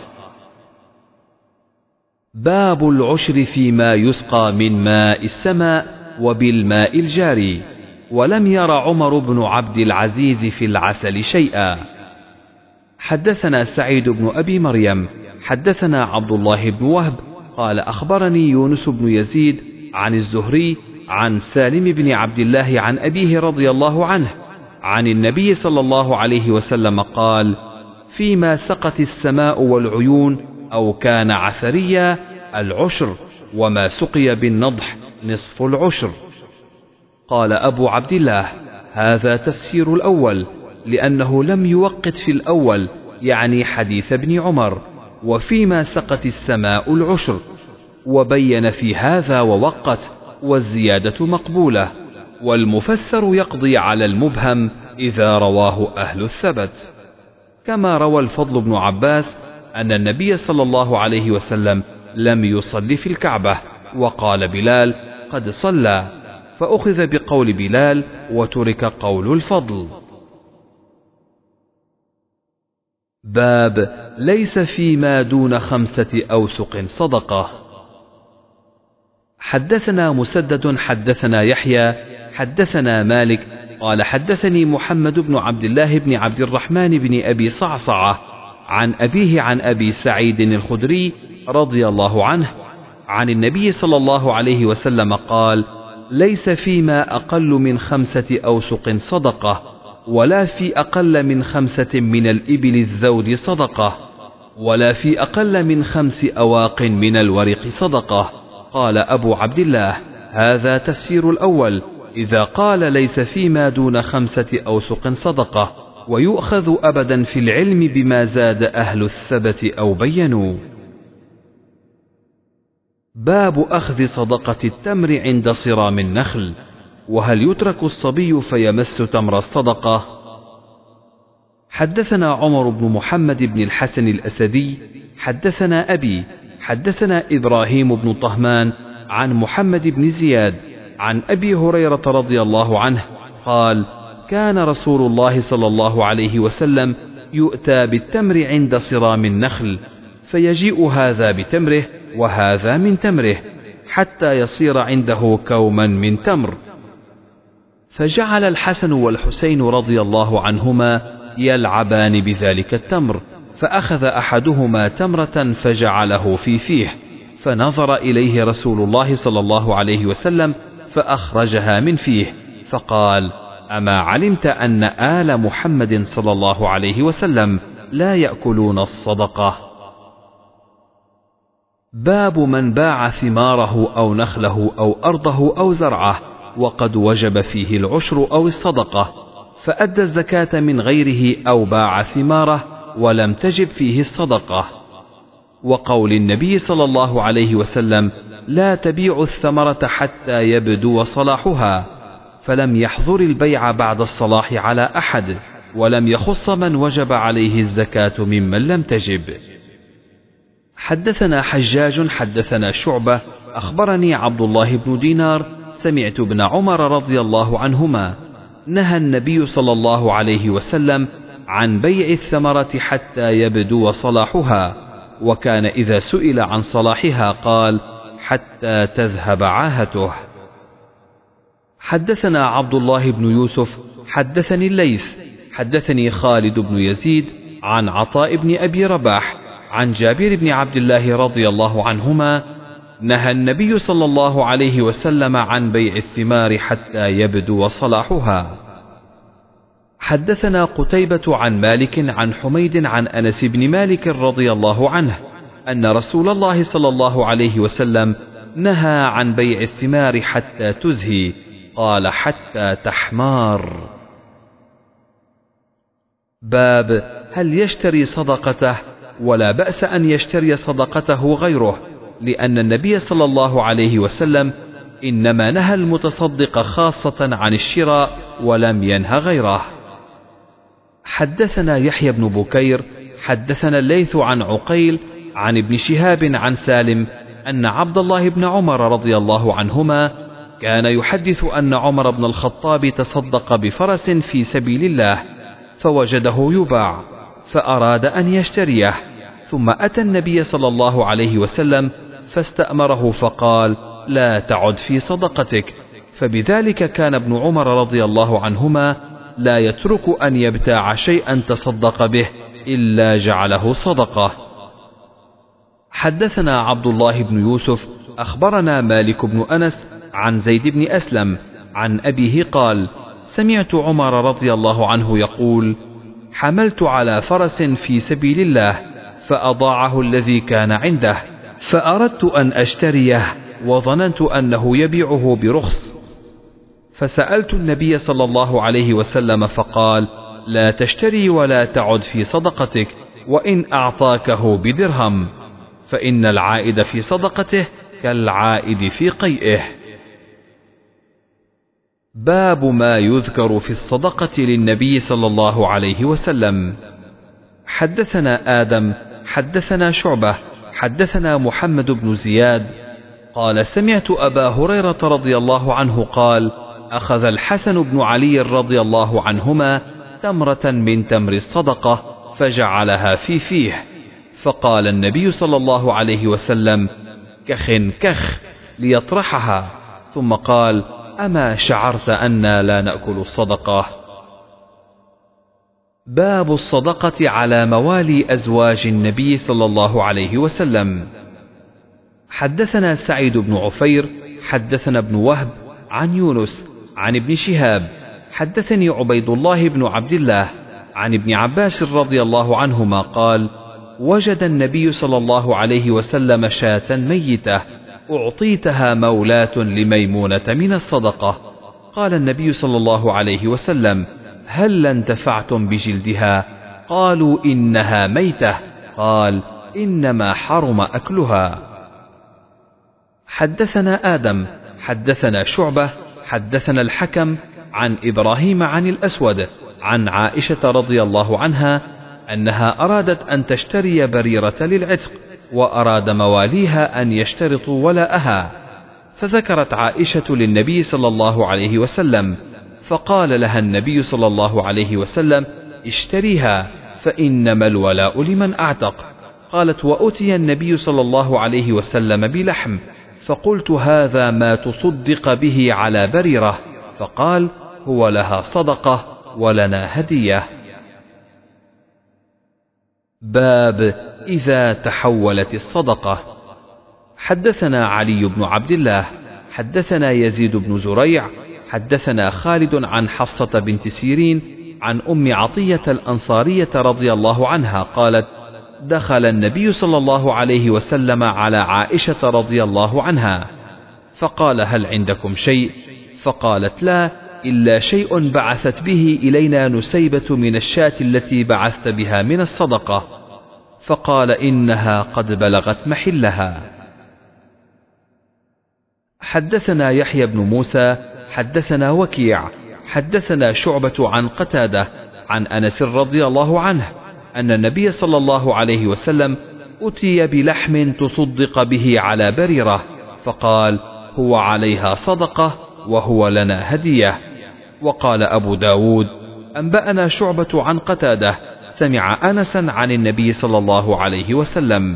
باب العشر فيما يسقى من ماء السماء وبالماء الجاري. ولم ير عمر بن عبد العزيز في العسل شيئا. حدثنا سعيد بن أبي مريم حدثنا عبد الله بن وهب قال أخبرني يونس بن يزيد عن الزهري عن سالم بن عبد الله عن أبيه رضي الله عنه عن النبي صلى الله عليه وسلم قال: فيما سقت السماء والعيون أو كان عثريا العشر، وما سقي بالنضح نصف العشر. قال أبو عبد الله: هذا تفسير الأول، لأنه لم يوقت في الأول يعني حديث ابن عمر، وفيما سقت السماء العشر، وبين في هذا ووقت، والزيادة مقبولة، والمفسر يقضي على المبهم إذا رواه أهل الثبت. كما روى الفضل بن عباس أن النبي صلى الله عليه وسلم لم يصلي في الكعبة، وقال بلال: قد صلى، فأخذ بقول بلال وترك قول الفضل. باب ليس فيما دون خمسة أوسق صدقة. حدثنا مسدد حدثنا يحيى حدثنا مالك قال حدثني محمد بن عبد الله بن عبد الرحمن بن أبي صعصعة عن أبيه عن أبي سعيد الخدري رضي الله عنه عن النبي صلى الله عليه وسلم قال: ليس فيما أقل من خمسة أوسق صدقة، ولا في أقل من خمسة من الإبل الذود صدقة، ولا في أقل من خمس أواق من الورق صدقة. قال أبو عبد الله: هذا تفسير الأول، إذا قال ليس فيما دون خمسة أوسق صدقة، ويؤخذ أبدا في العلم بما زاد أهل الثبت أو بينوا. باب أخذ صدقة التمر عند صرام النخل، وهل يترك الصبي فيمس تمر الصدقة؟ حدثنا عمر بن محمد بن الحسن الأسدي حدثنا أبي حدثنا إبراهيم بن طهمان عن محمد بن زياد عن أبي هريرة رضي الله عنه قال: كان رسول الله صلى الله عليه وسلم يؤتى بالتمر عند صرام النخل، فيجيء هذا بتمره وهذا من تمره، حتى يصير عنده كوما من تمر. فجعل الحسن والحسين رضي الله عنهما يلعبان بذلك التمر، فأخذ أحدهما تمرة فجعله في فيه، فنظر إليه رسول الله صلى الله عليه وسلم فأخرجها من فيه، فقال: أما علمت أن آل محمد صلى الله عليه وسلم لا يأكلون الصدقة؟ باب من باع ثماره أو نخله أو أرضه أو زرعه وقد وجب فيه العشر أو الصدقة، فأدى الزكاة من غيره أو باع ثماره ولم تجب فيه الصدقة، وقول النبي صلى الله عليه وسلم: لا تبيع الثمرة حتى يبدو صلاحها، فلم يحظر البيع بعد الصلاح على أحد، ولم يخص من وجب عليه الزكاة ممن لم تجب. حدثنا حجاج حدثنا شعبة أخبرني عبد الله بن دينار سمعت ابن عمر رضي الله عنهما نهى النبي صلى الله عليه وسلم عن بيع الثمرة حتى يبدو صلاحها، وكان إذا سئل عن صلاحها قال: حتى تذهب عاهته. حدثنا عبد الله بن يوسف حدثني الليث حدثني خالد بن يزيد عن عطاء بن أبي رباح عن جابر بن عبد الله رضي الله عنهما نهى النبي صلى الله عليه وسلم عن بيع الثمار حتى يبدو صلاحها. حدثنا قتيبة عن مالك عن حميد عن أنس بن مالك رضي الله عنه أن رسول الله صلى الله عليه وسلم نهى عن بيع الثمار حتى تزهي، قال: حتى تحمار. باب هل يشتري صدقته؟ ولا بأس أن يشتري صدقته غيره، لأن النبي صلى الله عليه وسلم إنما نهى المتصدق خاصة عن الشراء ولم ينه غيره. حدثنا يحيى بن بكير حدثنا الليث عن عقيل عن ابن شهاب عن سالم أن عبد الله بن عمر رضي الله عنهما كان يحدث أن عمر بن الخطاب تصدق بفرس في سبيل الله، فوجده يباع فأراد أن يشتريه، ثم أتى النبي صلى الله عليه وسلم فاستأمره فقال: لا تعد في صدقتك. فبذلك كان ابن عمر رضي الله عنهما لا يترك أن يبتاع شيئا تصدق به إلا جعله صدقة. حدثنا عبد الله بن يوسف أخبرنا مالك بن أنس عن زيد بن أسلم عن أبيه قال: سمعت عمر رضي الله عنه يقول: حملت على فرس في سبيل الله فأضاعه الذي كان عنده، فأردت أن أشتريه وظننت أنه يبيعه برخص، فسألت النبي صلى الله عليه وسلم فقال: لا تشتري ولا تعد في صدقتك، وإن أعطاكه بدرهم، فإن العائد في صدقته كالعائد في قيئه. باب ما يذكر في الصدقة للنبي صلى الله عليه وسلم. حدثنا آدم حدثنا شعبة حدثنا محمد بن زياد قال: سمعت أبا هريرة رضي الله عنه قال: أخذ الحسن بن علي رضي الله عنهما تمرة من تمر الصدقة فجعلها في فيه، فقال النبي صلى الله عليه وسلم: كخ كخ، ليطرحها، ثم قال: أما شعرت أنا لا نأكل الصدقة؟ باب الصدقة على موالي أزواج النبي صلى الله عليه وسلم. حدثنا سعيد بن عفير حدثنا ابن وهب عن يونس عن ابن شهاب حدثني عبيد الله بن عبد الله عن ابن عباس رضي الله عنهما قال: وجد النبي صلى الله عليه وسلم شاة ميتة أعطيتها مولاة لميمونة من الصدقة. قال النبي صلى الله عليه وسلم: هل انتفعتم بجلدها؟ قالوا: إنها ميتة. قال: إنما حرم أكلها. حدثنا آدم حدثنا شعبة حدثنا الحكم عن إبراهيم عن الأسود عن عائشة رضي الله عنها أنها أرادت أن تشتري بريرة للعتق، وأراد مواليها أن يشترطوا ولاءها، فذكرت عائشة للنبي صلى الله عليه وسلم، فقال لها النبي صلى الله عليه وسلم: اشتريها فإنما الولاء لمن أعتق. قالت: وأتي النبي صلى الله عليه وسلم بلحم، فقلت: هذا ما تصدق به على بريرة، فقال: هو لها صدقة ولنا هدية. باب إذا تحولت الصدقة. حدثنا علي بن عبد الله حدثنا يزيد بن زريع حدثنا خالد عن حفصة بنت سيرين عن أم عطية الأنصارية رضي الله عنها قالت: دخل النبي صلى الله عليه وسلم على عائشة رضي الله عنها فقال: هل عندكم شيء؟ فقالت: لا، إلا شيء بعثت به إلينا نسيبة من الشاة التي بعثت بها من الصدقة. فقال: إنها قد بلغت محلها. حدثنا يحيى بن موسى حدثنا وكيع حدثنا شعبة عن قتادة عن أنس رضي الله عنه أن النبي صلى الله عليه وسلم أتي بلحم تصدق به على بريرة، فقال: هو عليها صدقة وهو لنا هدية. وقال أبو داود: أنبأنا شعبة عن قتادة سمع أنسا عن النبي صلى الله عليه وسلم.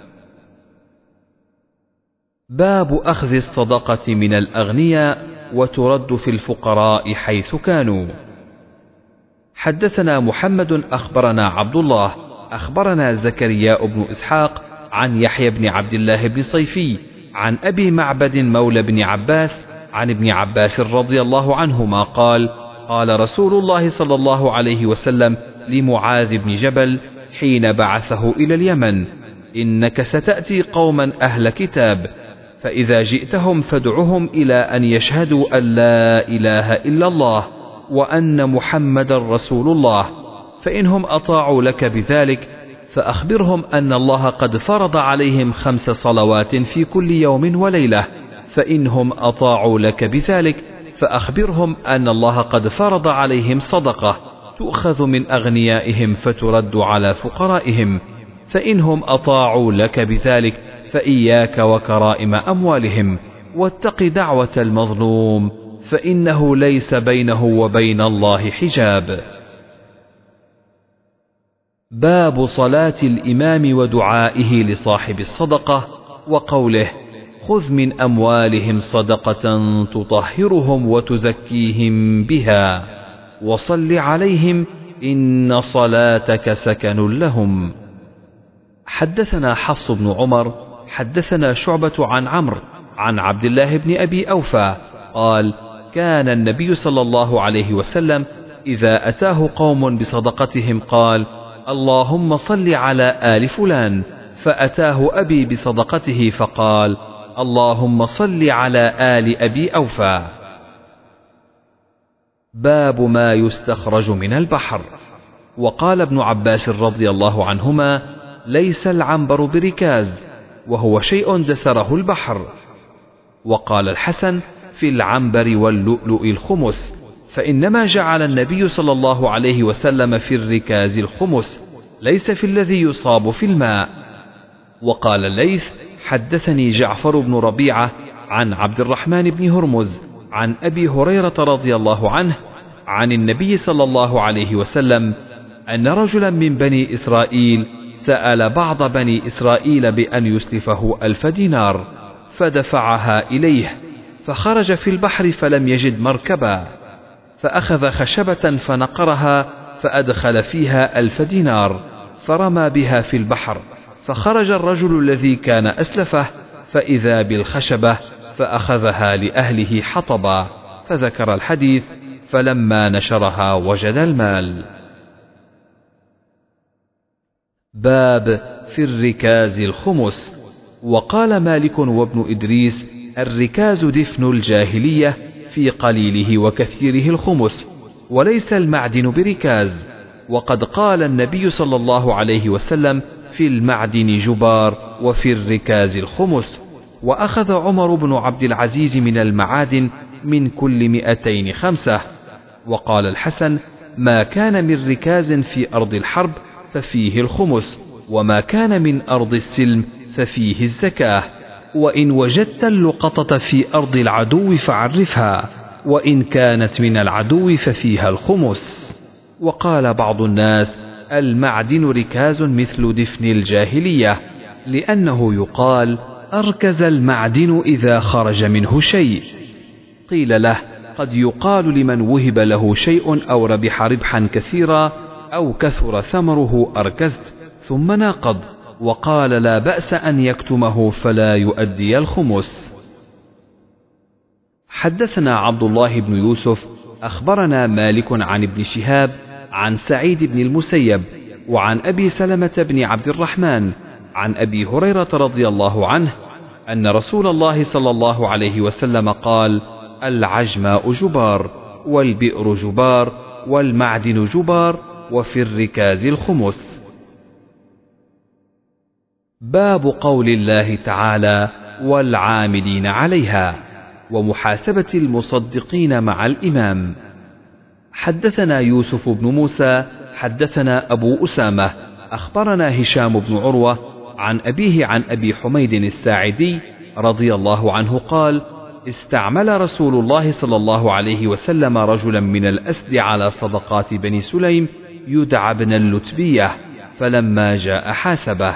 باب أخذ الصدقة من الأغنياء وترد في الفقراء حيث كانوا. حدثنا محمد أخبرنا عبد الله أخبرنا زكريا بن إسحاق عن يحيى بن عبد الله بن صيفي عن أبي معبد مولى بن عباس عن ابن عباس رضي الله عنهما قال: قال رسول الله صلى الله عليه وسلم لمعاذ بن جبل حين بعثه إلى اليمن: إنك ستأتي قوما أهل كتاب، فإذا جئتهم فادعهم إلى أن يشهدوا أن لا إله إلا الله وأن محمد رسول الله، فإنهم أطاعوا لك بذلك فأخبرهم أن الله قد فرض عليهم خمس صلوات في كل يوم وليلة، فإنهم أطاعوا لك بذلك فأخبرهم أن الله قد فرض عليهم صدقة تؤخذ من أغنيائهم فترد على فقرائهم، فإنهم أطاعوا لك بذلك فإياك وكرائم أموالهم، واتق دعوة المظلوم فإنه ليس بينه وبين الله حجاب. باب صلاة الإمام ودعائه لصاحب الصدقة وقوله: خذ من أموالهم صدقة تطهرهم وتزكيهم بها وصل عليهم إن صلاتك سكن لهم. حدثنا حفص بن عمر حدثنا شعبة عن عمرو عن عبد الله بن أبي أوفى قال: كان النبي صلى الله عليه وسلم إذا أتاه قوم بصدقتهم قال: اللهم صل على آل فلان، فأتاه أبي بصدقته فقال: اللهم صل على آل أبي أوفى. باب ما يستخرج من البحر. وقال ابن عباس رضي الله عنهما: ليس العنبر بركاز، وهو شيء دسره البحر. وقال الحسن: في العنبر واللؤلؤ الخمس، فإنما جعل النبي صلى الله عليه وسلم في الركاز الخمس، ليس في الذي يصاب في الماء. وقال الليث: حدثني جعفر بن ربيعة عن عبد الرحمن بن هرمز عن أبي هريرة رضي الله عنه عن النبي صلى الله عليه وسلم أن رجلا من بني إسرائيل سأل بعض بني إسرائيل بأن يسلفه ألف دينار، فدفعها إليه، فخرج في البحر فلم يجد مركبا، فأخذ خشبة فنقرها فأدخل فيها ألف دينار، فرمى بها في البحر، فخرج الرجل الذي كان أسلفه فإذا بالخشبة، فأخذها لأهله حطبا، فذكر الحديث، فلما نشرها وجد المال. باب في الركاز الخمس. وقال مالك وابن إدريس: الركاز دفن الجاهلية، في قليله وكثيره الخمس، وليس المعدن بركاز. وقد قال النبي صلى الله عليه وسلم: في المعدن جبار، وفي الركاز الخمس. وأخذ عمر بن عبد العزيز من المعادن من كل مئتين خمسة. وقال الحسن: ما كان من ركاز في أرض الحرب ففيه الخمس، وما كان من أرض السلم ففيه الزكاة. وإن وجدت اللقطة في أرض العدو فعرفها، وإن كانت من العدو ففيها الخمس. وقال بعض الناس: المعدن ركاز مثل دفن الجاهلية، لأنه يقال: أركز المعدن إذا خرج منه شيء. قيل له: قد يقال لمن وهب له شيء أو ربح ربحا كثيرا أو كثر ثمره أركزت، ثم ناقض، وقال: لا بأس أن يكتمه فلا يؤدي الخمس. حدثنا عبد الله بن يوسف أخبرنا مالك عن ابن شهاب عن سعيد بن المسيب وعن أبي سلمة بن عبد الرحمن عن أبي هريرة رضي الله عنه أن رسول الله صلى الله عليه وسلم قال: العجماء جبار، والبئر جبار، والمعدن جبار، وفي الركاز الخمس. باب قول الله تعالى: والعاملين عليها، ومحاسبة المصدقين مع الإمام. حدثنا يوسف بن موسى حدثنا أبو أسامة أخبرنا هشام بن عروة عن أبيه عن أبي حميد الساعدي رضي الله عنه قال: استعمل رسول الله صلى الله عليه وسلم رجلا من الأسد على صدقات بني سليم يدعى ابن اللتبية، فلما جاء حاسبه.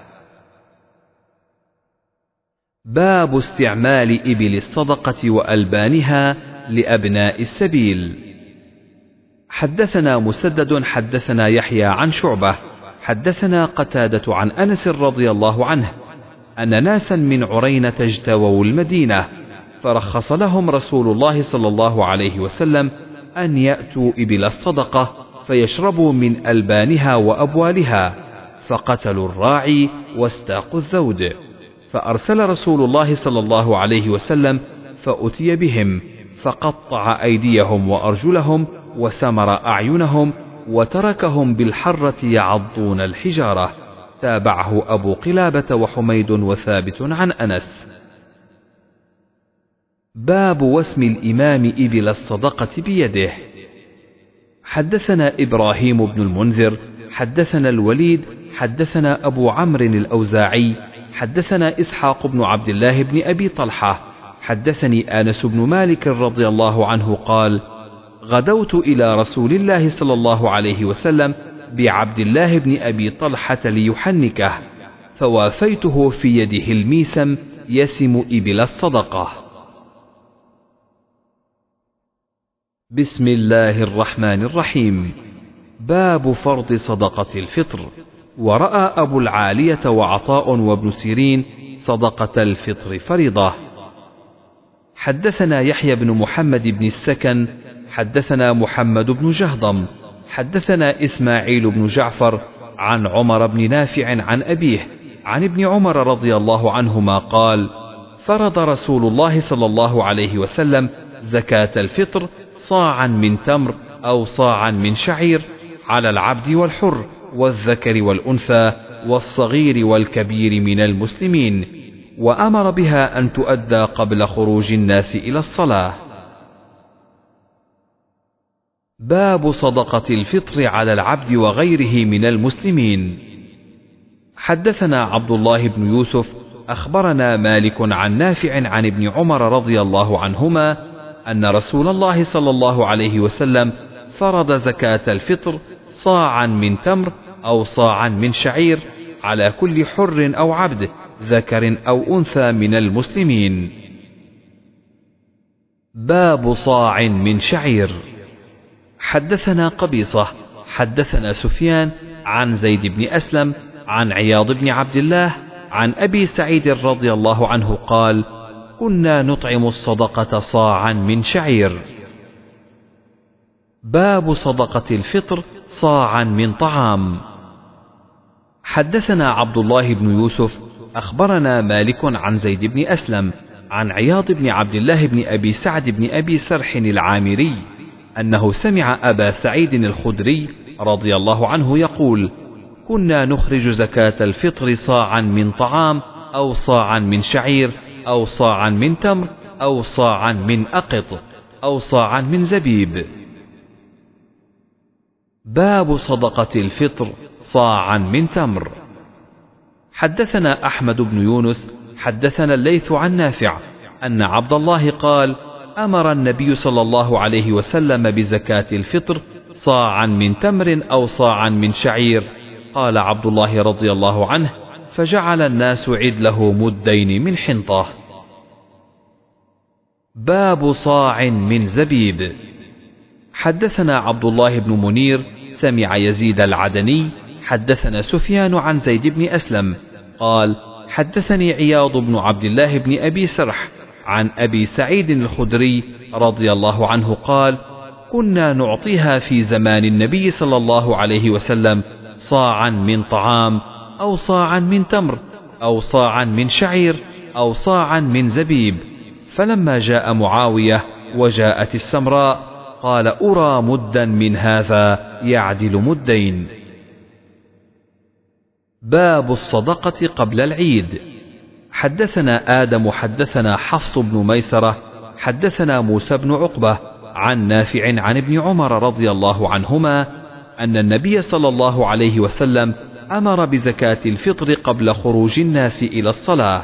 باب استعمال إبل الصدقة وألبانها لأبناء السبيل. حدثنا مسدد حدثنا يحيى عن شعبة حدثنا قتادة عن أنس رضي الله عنه أن ناسا من عرينة اجتووا المدينة، فرخص لهم رسول الله صلى الله عليه وسلم أن يأتوا إبل الصدقة فيشربوا من ألبانها وأبوالها، فقتلوا الراعي واستاقوا الذود، فأرسل رسول الله صلى الله عليه وسلم فأتي بهم، فقطع أيديهم وأرجلهم وسمر أعينهم وتركهم بالحرة يعضون الحجارة. تابعه أبو قلابة وحميد وثابت عن أنس. باب وسم الإمام إبل الصدقة بيده. حدثنا إبراهيم بن المنذر حدثنا الوليد حدثنا أبو عمرو الأوزاعي حدثنا إسحاق بن عبد الله بن أبي طلحة حدثني آنس بن مالك رضي الله عنه قال: غدوت إلى رسول الله صلى الله عليه وسلم بعبد الله بن أبي طلحة ليحنكه، فوافيته في يده الميسم يسم إبل الصدقة. بسم الله الرحمن الرحيم. باب فرض صدقة الفطر. ورأى أبو العالية وعطاء وابن سيرين صدقة الفطر فريضة. حدثنا يحيى بن محمد بن السكن حدثنا محمد بن جهضم حدثنا إسماعيل بن جعفر عن عمر بن نافع عن أبيه عن ابن عمر رضي الله عنهما قال: فرض رسول الله صلى الله عليه وسلم زكاة الفطر صاعا من تمر أو صاعا من شعير على العبد والحر والذكر والأنثى والصغير والكبير من المسلمين، وأمر بها أن تؤدى قبل خروج الناس إلى الصلاة. باب صدقة الفطر على العبد وغيره من المسلمين. حدثنا عبد الله بن يوسف أخبرنا مالك عن نافع عن ابن عمر رضي الله عنهما أن رسول الله صلى الله عليه وسلم فرض زكاة الفطر صاعا من تمر أو صاعا من شعير على كل حر أو عبد ذكر أو أنثى من المسلمين. باب صاع من شعير. حدثنا قبيصة حدثنا سفيان عن زيد بن أسلم عن عياض بن عبد الله عن أبي سعيد رضي الله عنه قال: كنا نطعم الصدقة صاعا من شعير. باب صدقة الفطر صاعا من طعام. حدثنا عبد الله بن يوسف أخبرنا مالك عن زيد بن أسلم عن عياض بن عبد الله بن أبي سعد بن أبي سرح العامري أنه سمع أبا سعيد الخدري رضي الله عنه يقول: كنا نخرج زكاة الفطر صاعا من طعام أو صاعا من شعير أو صاعا من تمر أو صاعا من أقط أو صاعا من زبيب. باب صدقة الفطر صاعا من تمر. حدثنا أحمد بن يونس حدثنا الليث عن نافع أن عبد الله قال: أمر النبي صلى الله عليه وسلم بزكاة الفطر صاعا من تمر أو صاعا من شعير. قال عبد الله رضي الله عنه: فجعل الناس عدله مدين من حنطة. باب صاع من زبيب. حدثنا عبد الله بن منير سمع يزيد العدني حدثنا سفيان عن زيد بن أسلم قال: حدثني عياض بن عبد الله بن أبي سرح عن أبي سعيد الخدري رضي الله عنه قال: كنا نعطيها في زمان النبي صلى الله عليه وسلم صاعا من طعام أو صاعا من تمر أو صاعا من شعير أو صاعا من زبيب، فلما جاء معاوية وجاءت السمراء قال: أرى مدا من هذا يعدل مدين. باب الصدقة قبل العيد. حدثنا آدم حدثنا حفص بن ميسرة حدثنا موسى بن عقبة عن نافع عن ابن عمر رضي الله عنهما أن النبي صلى الله عليه وسلم أمر بزكاة الفطر قبل خروج الناس إلى الصلاة.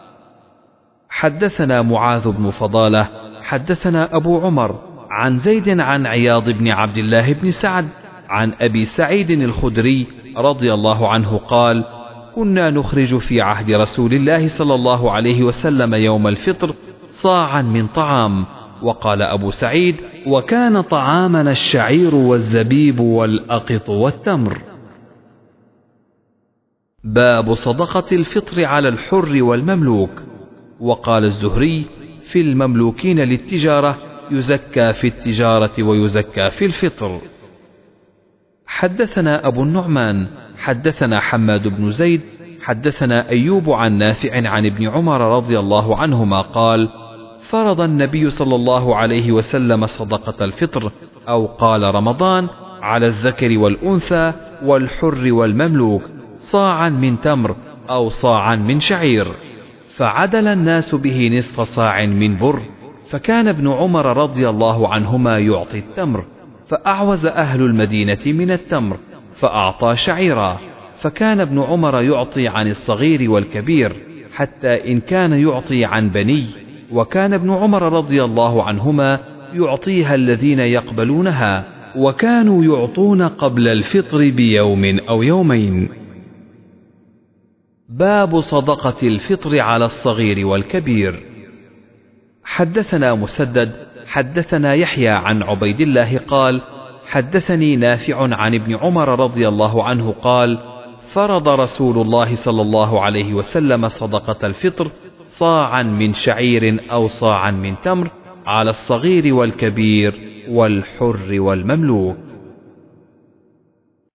حدثنا معاذ بن فضالة حدثنا أبو عمر عن زيد عن عياض بن عبد الله بن سعد عن أبي سعيد الخدري رضي الله عنه قال: كنا نخرج في عهد رسول الله صلى الله عليه وسلم يوم الفطر صاعا من طعام. وقال أبو سعيد: وكان طعامنا الشعير والزبيب والأقط والتمر. باب صدقة الفطر على الحر والمملوك. وقال الزهري: في المملوكين للتجارة يزكى في التجارة ويزكى في الفطر. حدثنا أبو النعمان حدثنا حماد بن زيد حدثنا أيوب عن نافع عن ابن عمر رضي الله عنهما قال: فرض النبي صلى الله عليه وسلم صدقة الفطر أو قال رمضان على الذكر والأنثى والحر والمملوك صاعا من تمر أو صاعا من شعير، فعدل الناس به نصف صاع من بر، فكان ابن عمر رضي الله عنهما يعطي التمر، فأعوز أهل المدينة من التمر فأعطى شعيرا، فكان ابن عمر يعطي عن الصغير والكبير حتى إن كان يعطي عن بني، وكان ابن عمر رضي الله عنهما يعطيها الذين يقبلونها، وكانوا يعطون قبل الفطر بيوم أو يومين. باب صدقة الفطر على الصغير والكبير. حدثنا مسدد حدثنا يحيى عن عبيد الله قال: حدثني نافع عن ابن عمر رضي الله عنه قال: فرض رسول الله صلى الله عليه وسلم صدقة الفطر صاعا من شعير أو صاعا من تمر على الصغير والكبير والحر والمملوك.